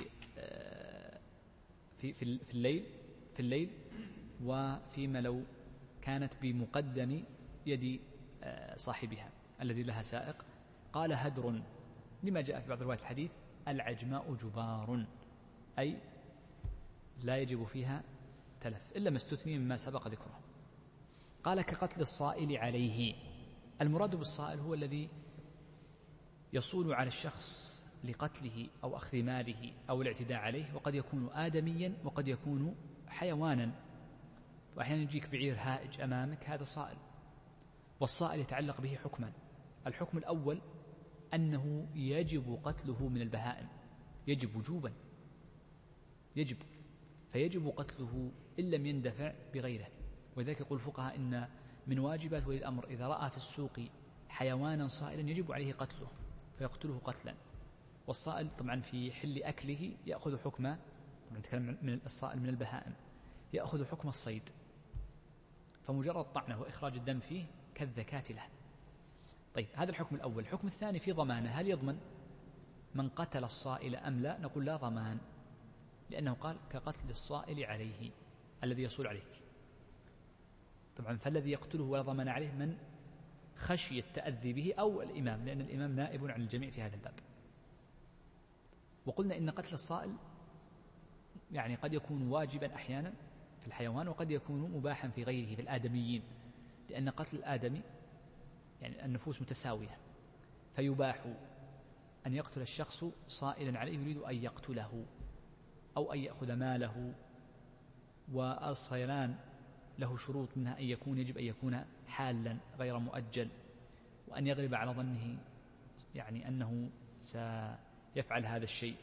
في في الليل في الليل وفيما لو كانت بمقدم يد صاحبها الذي لها سائق. قال: هدر، لما جاء في بعض روايات الحديث: العجماء جبار، أي لا يجب فيها تلف إلا ما استثني مما سبق ذكره. قال: كقتل الصائل عليه. المراد بالصائل هو الذي يصول على الشخص لقتله أو أخذ ماله أو الاعتداء عليه، وقد يكون آدميا وقد يكون حيوانا، وأحيانا يجيك بعير هائج أمامك، هذا صائل. والصائل يتعلق به حكمان: الحكم الأول أنه يجب قتله من البهائم، يجب وجوبا، يجب فيجب قتله إن لم يندفع بغيره. وذلك يقول الفقهاء إن من واجبات ولي الأمر إذا رأى في السوق حيوانا صائلا يجب عليه قتله، فيقتله قتلا. والصائل طبعا في حل أكله يأخذ حكم، طبعا نتكلم من الصائل من البهائم، يأخذ حكم الصيد، فمجرد طعنه وإخراج الدم فيه كالذكاة له. طيب، هذا الحكم الأول. الحكم الثاني في ضمانه، هل يضمن من قتل الصائل أم لا؟ نقول لا ضمان، لأنه قال: كقتل الصائل عليه، الذي يصول عليك. طبعا فالذي يقتله ولا ضمان عليه من خشي التأذي به أو الإمام، لأن الإمام نائب عن الجميع في هذا الباب. وقلنا إن قتل الصائل يعني قد يكون واجبا أحيانا في الحيوان، وقد يكون مباحا في غيره في الآدميين، لأن قتل الآدمي يعني النفوس متساوية، فيباح أن يقتل الشخص صائلا عليه يريد أن يقتله أو أن يأخذ ماله. والصيلان له شروط، منها أن يكون يجب أن يكون حالا غير مؤجل، وأن يغلب على ظنه يعني أنه سيفعل هذا الشيء.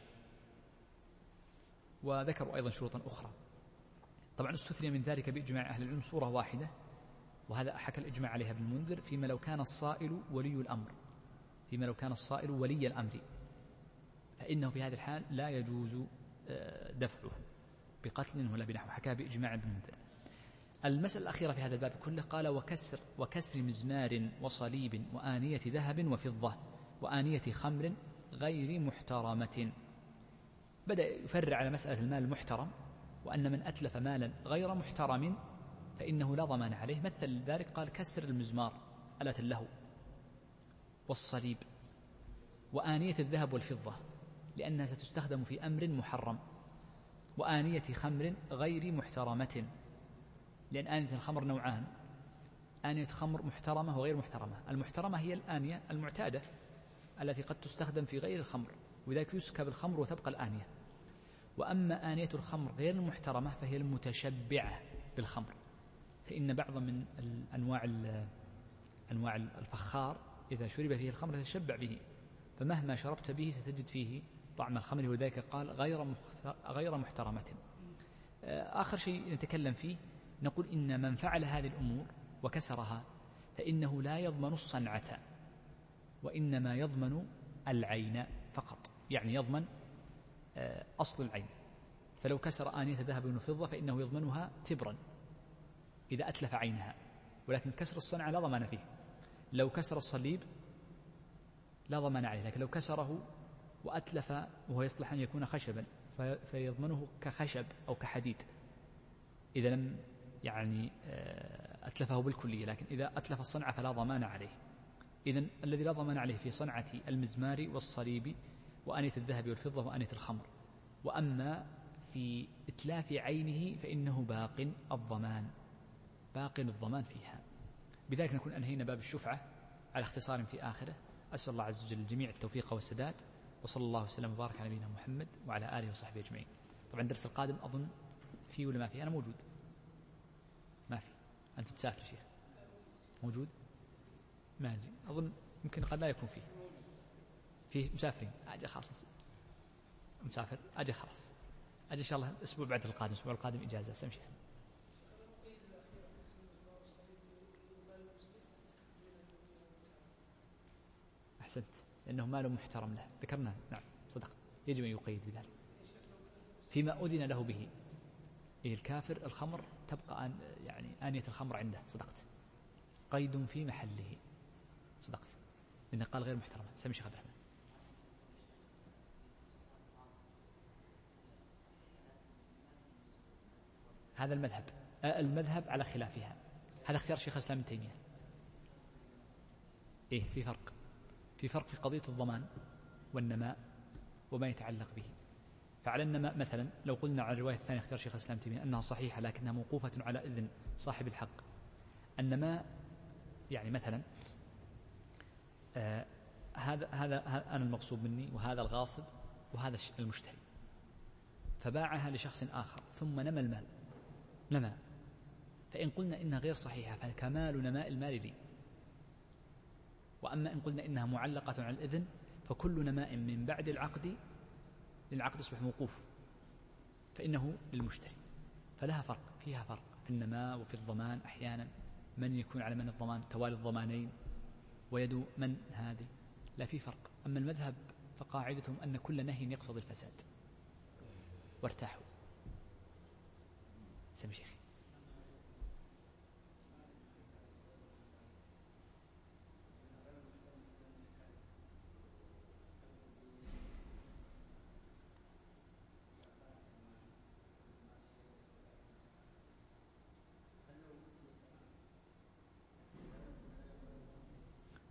وذكروا أيضا شروطا أخرى. طبعا استثني من ذلك بإجماع أهل العلم صورة واحدة، وهذا حكى الإجماع عليها ابن المنذر، فيما لو كان الصائل ولي الأمر، فيما لو كان الصائل ولي الأمر فإنه في هذه الحال لا يجوز دفعه بقتل ولا بنحو، حكى بإجماع ابن المنذر. المسألة الأخيرة في هذا الباب كله قال وكسر وكسر مزمار وصليب وآنية ذهب وفضة وآنية خمر غير محترمة. بدأ يفرع على مسألة المال المحترم، وأن من أتلف مالا غير محترم فإنه لا ضمان عليه. مثل ذلك قال كسر المزمار آلة اللهو والصليب وآنية الذهب والفضة لأنها ستستخدم في أمر محرم، وآنية خمر غير محترمة، لأن آنية الخمر نوعان، آنية خمر محترمة وغير محترمة. المحترمة هي الآنية المعتادة التي قد تستخدم في غير الخمر، ولذلك يسكب الخمر وتبقى الآنية. وأما آنية الخمر غير المحترمة فهي المتشبعة بالخمر، فإن بعض من الأنواع أنواع الفخار إذا شرب فيه الخمر يتشبع به، فمهما شربت به ستجد فيه طعم الخمر، ولذلك قال غير غير محترمة. آخر شيء نتكلم فيه نقول إن من فعل هذه الأمور وكسرها فإنه لا يضمن الصنعة، وإنما يضمن العين فقط، يعني يضمن أصل العين. فلو كسر آنية ذهب وفضة فإنه يضمنها تبرا إذا أتلف عينها، ولكن كسر الصنعة لا ضمان فيه. لو كسر الصليب لا ضمان عليه، لكن لو كسره وأتلف وهو يصلح أن يكون خشبا فيضمنه كخشب أو كحديد إذا لم يعني أتلفه بالكلية، لكن إذا أتلف الصنعة فلا ضمان عليه. إذن الذي لا ضمان عليه في صنعة المزمار والصليب وآنية الذهب والفضة وآنية الخمر. وأما في إتلاف عينه فإنه باق الضمان، باق الضمان فيها. بذلك نكون أنهينا باب الشفعة على اختصار في آخره. أسأل الله عز وجل الجميع التوفيق والسداد، وصلى الله وسلم وبارك على نبينا محمد وعلى آله وصحبه أجمعين. طبعا الدرس القادم أظن فيه ولا ما فيه؟ أنا موجود. ما في. أنت تسافر شيخ؟ موجود؟ ما أدري، أظن يمكن قد لا يكون فيه. فيه مسافرين، أجي خلاص مسافر، أجي خلاص أجي إن شاء الله الأسبوع بعد القادم، الأسبوع القادم إجازة سمشي. أحسنت، لأنه مال محترم له، ذكرنا نعم صدق، يجب أن يقيد بذلك فيما أذن له به. إيه الكافر الخمر تبقى آن يعني آنية الخمر عنده، صدقت، قيد في محله، صدقت، لأنه قال غير محترمة. سمشي خبر هذا المذهب، المذهب على خلافها، هذا اختيار شيخ الإسلام ابن تيمية. إيه في فرق، في فرق في قضية الضمان والنماء وما يتعلق به. فعلى النماء مثلا لو قلنا على الرواية الثانية اختيار شيخ الإسلام ابن تيمية أنها صحيحة لكنها موقوفة على إذن صاحب الحق. النماء يعني مثلا آه هذا هذا أنا المغصوب مني وهذا الغاصب وهذا المشتري، فباعها لشخص آخر ثم نمى المال، نمى، فإن قلنا إنها غير صحيحة فكمال نماء المال لي. وأما إن قلنا إنها معلقة على الإذن فكل نماء من بعد العقد للعقد يصبح موقوف فإنه للمشتري. فلها فرق، فيها فرق في النماء وفي الضمان. أحيانا من يكون على من الضمان توالي الضمانين ويد من هذه، لا في فرق. أما المذهب فقاعدتهم أن كل نهي يقتضي الفساد، وارتاحوا. سمي شيخي.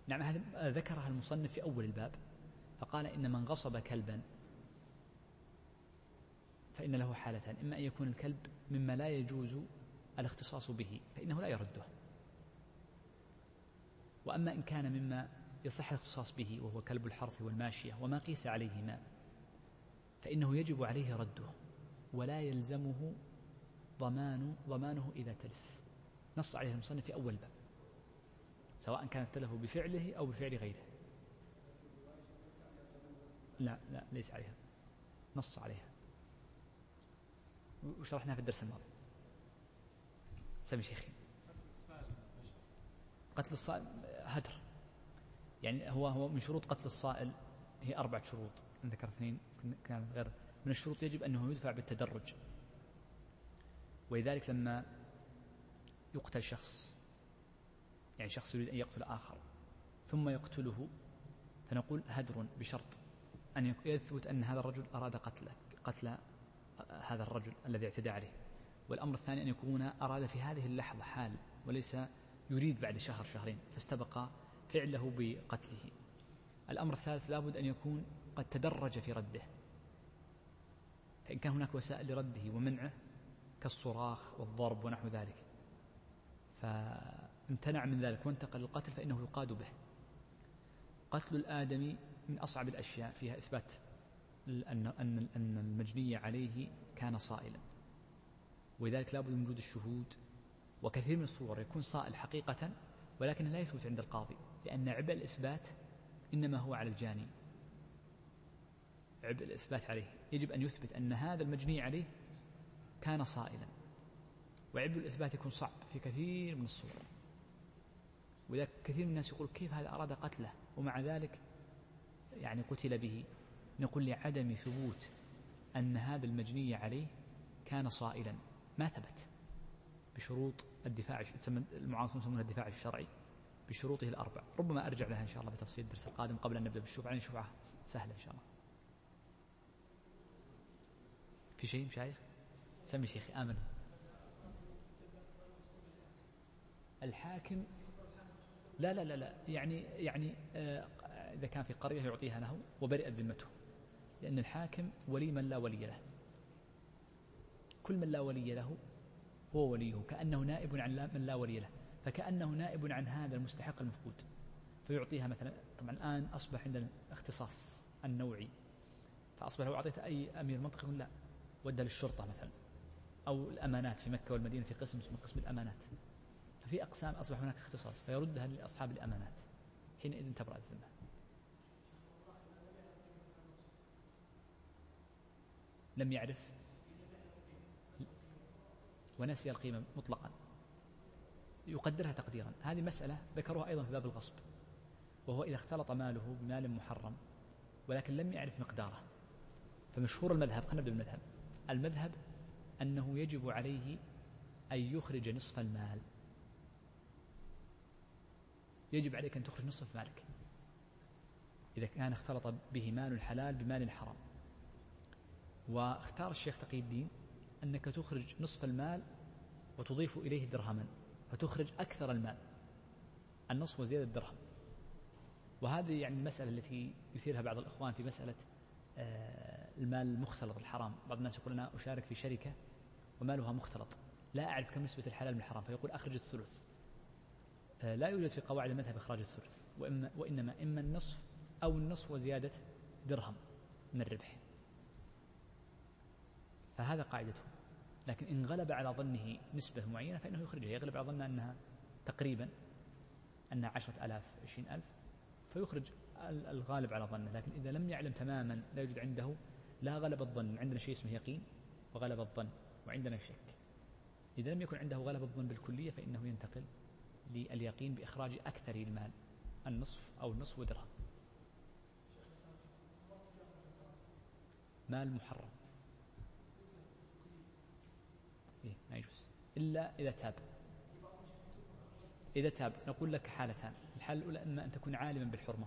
نعم، هذا ذكرها المصنف في أول الباب، فقال إن من غصب كلبا فإن له حالتان: إما أن يكون الكلب مما لا يجوز الاختصاص به فإنه لا يرده، وأما إن كان مما يصح الاختصاص به وهو كلب الحرث والماشية وما قيس عليهما فإنه يجب عليه رده ولا يلزمه ضمان ضمانه إذا تلف. نص عليه المصنف في أول باب، سواء كان التلف بفعله أو بفعل غيره. لا لا ليس عليها، نص عليها وشرحناها في الدرس الماضي. سمي شيخي. قتل الصائل هدر، يعني هو هو من شروط قتل الصائل هي أربعة شروط، ذكر اثنين كان غير. من الشروط يجب أنه يدفع بالتدرج، ولذلك لما يقتل شخص، يعني شخص يريد أن يقتل آخر ثم يقتله، فنقول هدر بشرط أن يثبت أن هذا الرجل أراد قتله قتل هذا الرجل الذي اعتدى عليه. والأمر الثاني أن يكون أراد في هذه اللحظة حال وليس يريد بعد شهر شهرين فاستبقى فعله بقتله. الأمر الثالث لابد أن يكون قد تدرج في رده، فإن كان هناك وسائل لرده ومنعه كالصراخ والضرب ونحو ذلك فامتنع من ذلك وانتقل للقتل فإنه يقاد به. قتل الآدمي من أصعب الأشياء فيها إثبات أن أن المجني عليه كان صائلا، ولذلك لابد من وجود الشهود. وكثير من الصور يكون صائل حقيقة ولكن لا يثبت عند القاضي، لأن عبء الإثبات إنما هو على الجاني، عبء الإثبات عليه يجب أن يثبت أن هذا المجني عليه كان صائلا، وعبء الإثبات يكون صعب في كثير من الصور. وذلك كثير من الناس يقول كيف هذا أراد قتله ومع ذلك يعني قتل به. نقول لعدم ثبوت أن هذا المجني عليه كان صائلا، ما ثبت بشروط الدفاع، المعاصرون يسمونها الدفاع الشرعي، بشروطه الأربع. ربما أرجع لها إن شاء الله بتفصيل الدرس القادم قبل أن نبدأ بالشفعة، يعني شفعة سهلة إن شاء الله. في شيء مشايخ؟ سمي شيخي آمن. الحاكم لا لا لا لا يعني يعني آه إذا كان في قرية يعطيها له وبرئت ذمته، لأن الحاكم ولي من لا ولي له، كل من لا ولي له هو وليه، كأنه نائب عن من لا ولي له، فكأنه نائب عن هذا المستحق المفقود فيعطيها. مثلا طبعا الآن أصبح عندنا اختصاص النوعي، فأصبح لو أعطيت أي أمير منطقة يقول لا ودها للشرطة مثلا، أو الأمانات في مكة والمدينة في قسم اسمه قسم الأمانات، ففي أقسام أصبح هناك اختصاص فيردها لأصحاب الأمانات، حينئذ تبرأ الذمة. لم يعرف ونسي القيمة مطلقا يقدرها تقديرا. هذه مسألة ذكروها أيضا في باب الغصب، وهو إذا اختلط ماله بمال محرم ولكن لم يعرف مقداره. فمشهور المذهب، خلينا نبدأ بالمذهب، المذهب أنه يجب عليه أن يخرج نصف المال، يجب عليك أن تخرج نصف مالك إذا كان اختلط به مال حلال بمال حرام. واختار الشيخ تقي الدين أنك تخرج نصف المال وتضيف إليه درهما فتخرج أكثر المال، النصف وزيادة الدرهم. وهذه يعني المسألة التي يثيرها بعض الإخوان في مسألة المال المختلط الحرام. بعض الناس يقول أنا أشارك في شركة ومالها مختلط لا أعرف كم نسبة الحلال من الحرام، فيقول أخرج الثلث. لا يوجد في قواعد المذهب إخراج الثلث، وإما وإنما إما النصف أو النصف وزيادة درهم من الربح، فهذا قاعدته. لكن إن غلب على ظنه نسبة معينة فإنه يخرجها، يغلب على ظنه أنها تقريبا أنها عشرة ألاف عشرين ألف فيخرج الغالب على ظنه. لكن إذا لم يعلم تماما لا يوجد عنده لا غلب الظن، عندنا شيء اسمه يقين وغلب الظن وعندنا شك. إذا لم يكن عنده غلب الظن بالكلية فإنه ينتقل لليقين بإخراج أكثر المال، النصف أو النصف ودرهم. مال محرم إيه ما يجوز إلا إذا تاب. إذا تاب نقول لك حالتان: الحالة الأولى إما أن تكون عالما بالحرمة،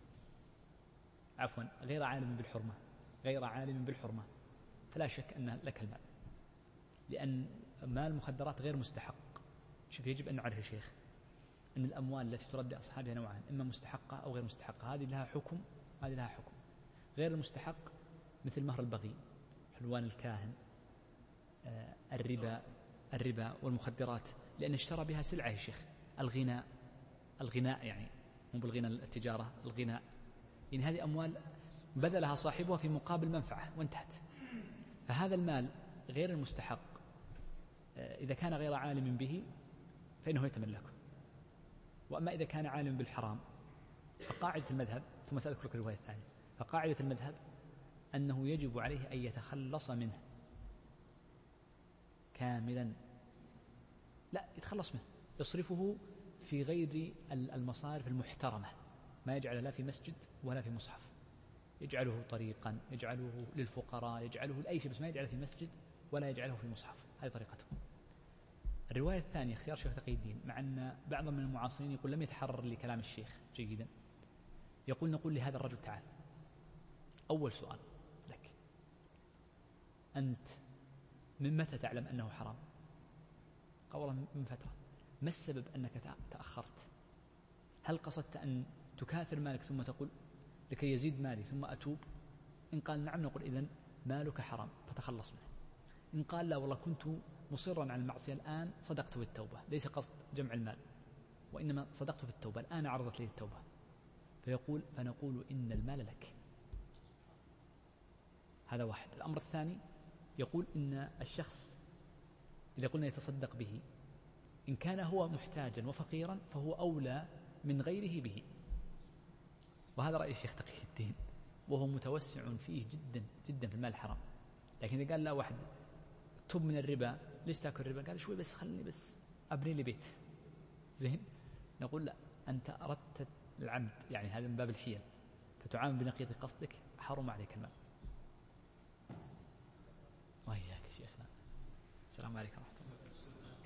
عفوا غير عالم بالحرمة، غير عالم بالحرمة فلا شك أن لك المال، لأن مال المخدرات غير مستحق. شوف يجب أن نعرف يا شيخ، أن الأموال التي ترد لأصحابها نوعان، إما مستحقة أو غير مستحقة. هذه لها حكم، هذه لها حكم. غير المستحق مثل مهر البغي، حلوان الكاهن، آه الربا الربا والمخدرات، لأن اشترى بها سلعة يا شيخ. الغناء الغناء يعني مو بالغناء التجارة، الغناء إن هذه أموال بذلها صاحبها في مقابل منفعة وانتهت. فهذا المال غير المستحق إذا كان غير عالم به فإنه يتملكه. وأما إذا كان عالم بالحرام فقاعدة المذهب، ثم سأذكرك الرواية الثانية، فقاعدة المذهب أنه يجب عليه أن يتخلص منه كاملا، لا يتخلص منه، يصرفه في غير المصارف المحترمة، ما يجعل لا في مسجد ولا في مصحف، يجعله طريقا، يجعله للفقراء، يجعله لأي شيء، بس ما يجعله في مسجد ولا يجعله في مصحف. هذه طريقته. الرواية الثانية اختيار شيخ تقي الدين، مع أن بعض من المعاصرين يقول لم يتحرر لكلام الشيخ جيدا، يقول نقول لهذا الرجل تعال، أول سؤال لك، أنت من متى تعلم أنه حرام؟ قال والله من فترة. ما السبب أنك تأخرت؟ هل قصدت أن تكاثر مالك ثم تقول لكي يزيد مالي ثم أتوب؟ إن قال نعم نقول إذن مالك حرام فتخلص منه. إن قال لا والله كنت مصرا على المعصية الآن صدقت بالتوبة، ليس قصد جمع المال وإنما صدقت في التوبة، الآن عرضت لي التوبة، فيقول فنقول إن المال لك. هذا واحد. الأمر الثاني يقول إن الشخص إذا قلنا يتصدق به إن كان هو محتاجا وفقيرا فهو أولى من غيره به، وهذا رأي الشيخ تقي الدين، وهو متوسع فيه جدا جدا في المال الحرام. لكن إذا قال لا واحد تب من الربا، ليش تأكل الربا؟ قال شوي بس خلني بس أبني لي بيت زين، نقول لا، أنت أردت العمد، يعني هذا من باب الحيل، فتعامل بنقيض قصدك، حرم عليك المال. وإياك شيخنا. السلام عليكم ورحمة الله.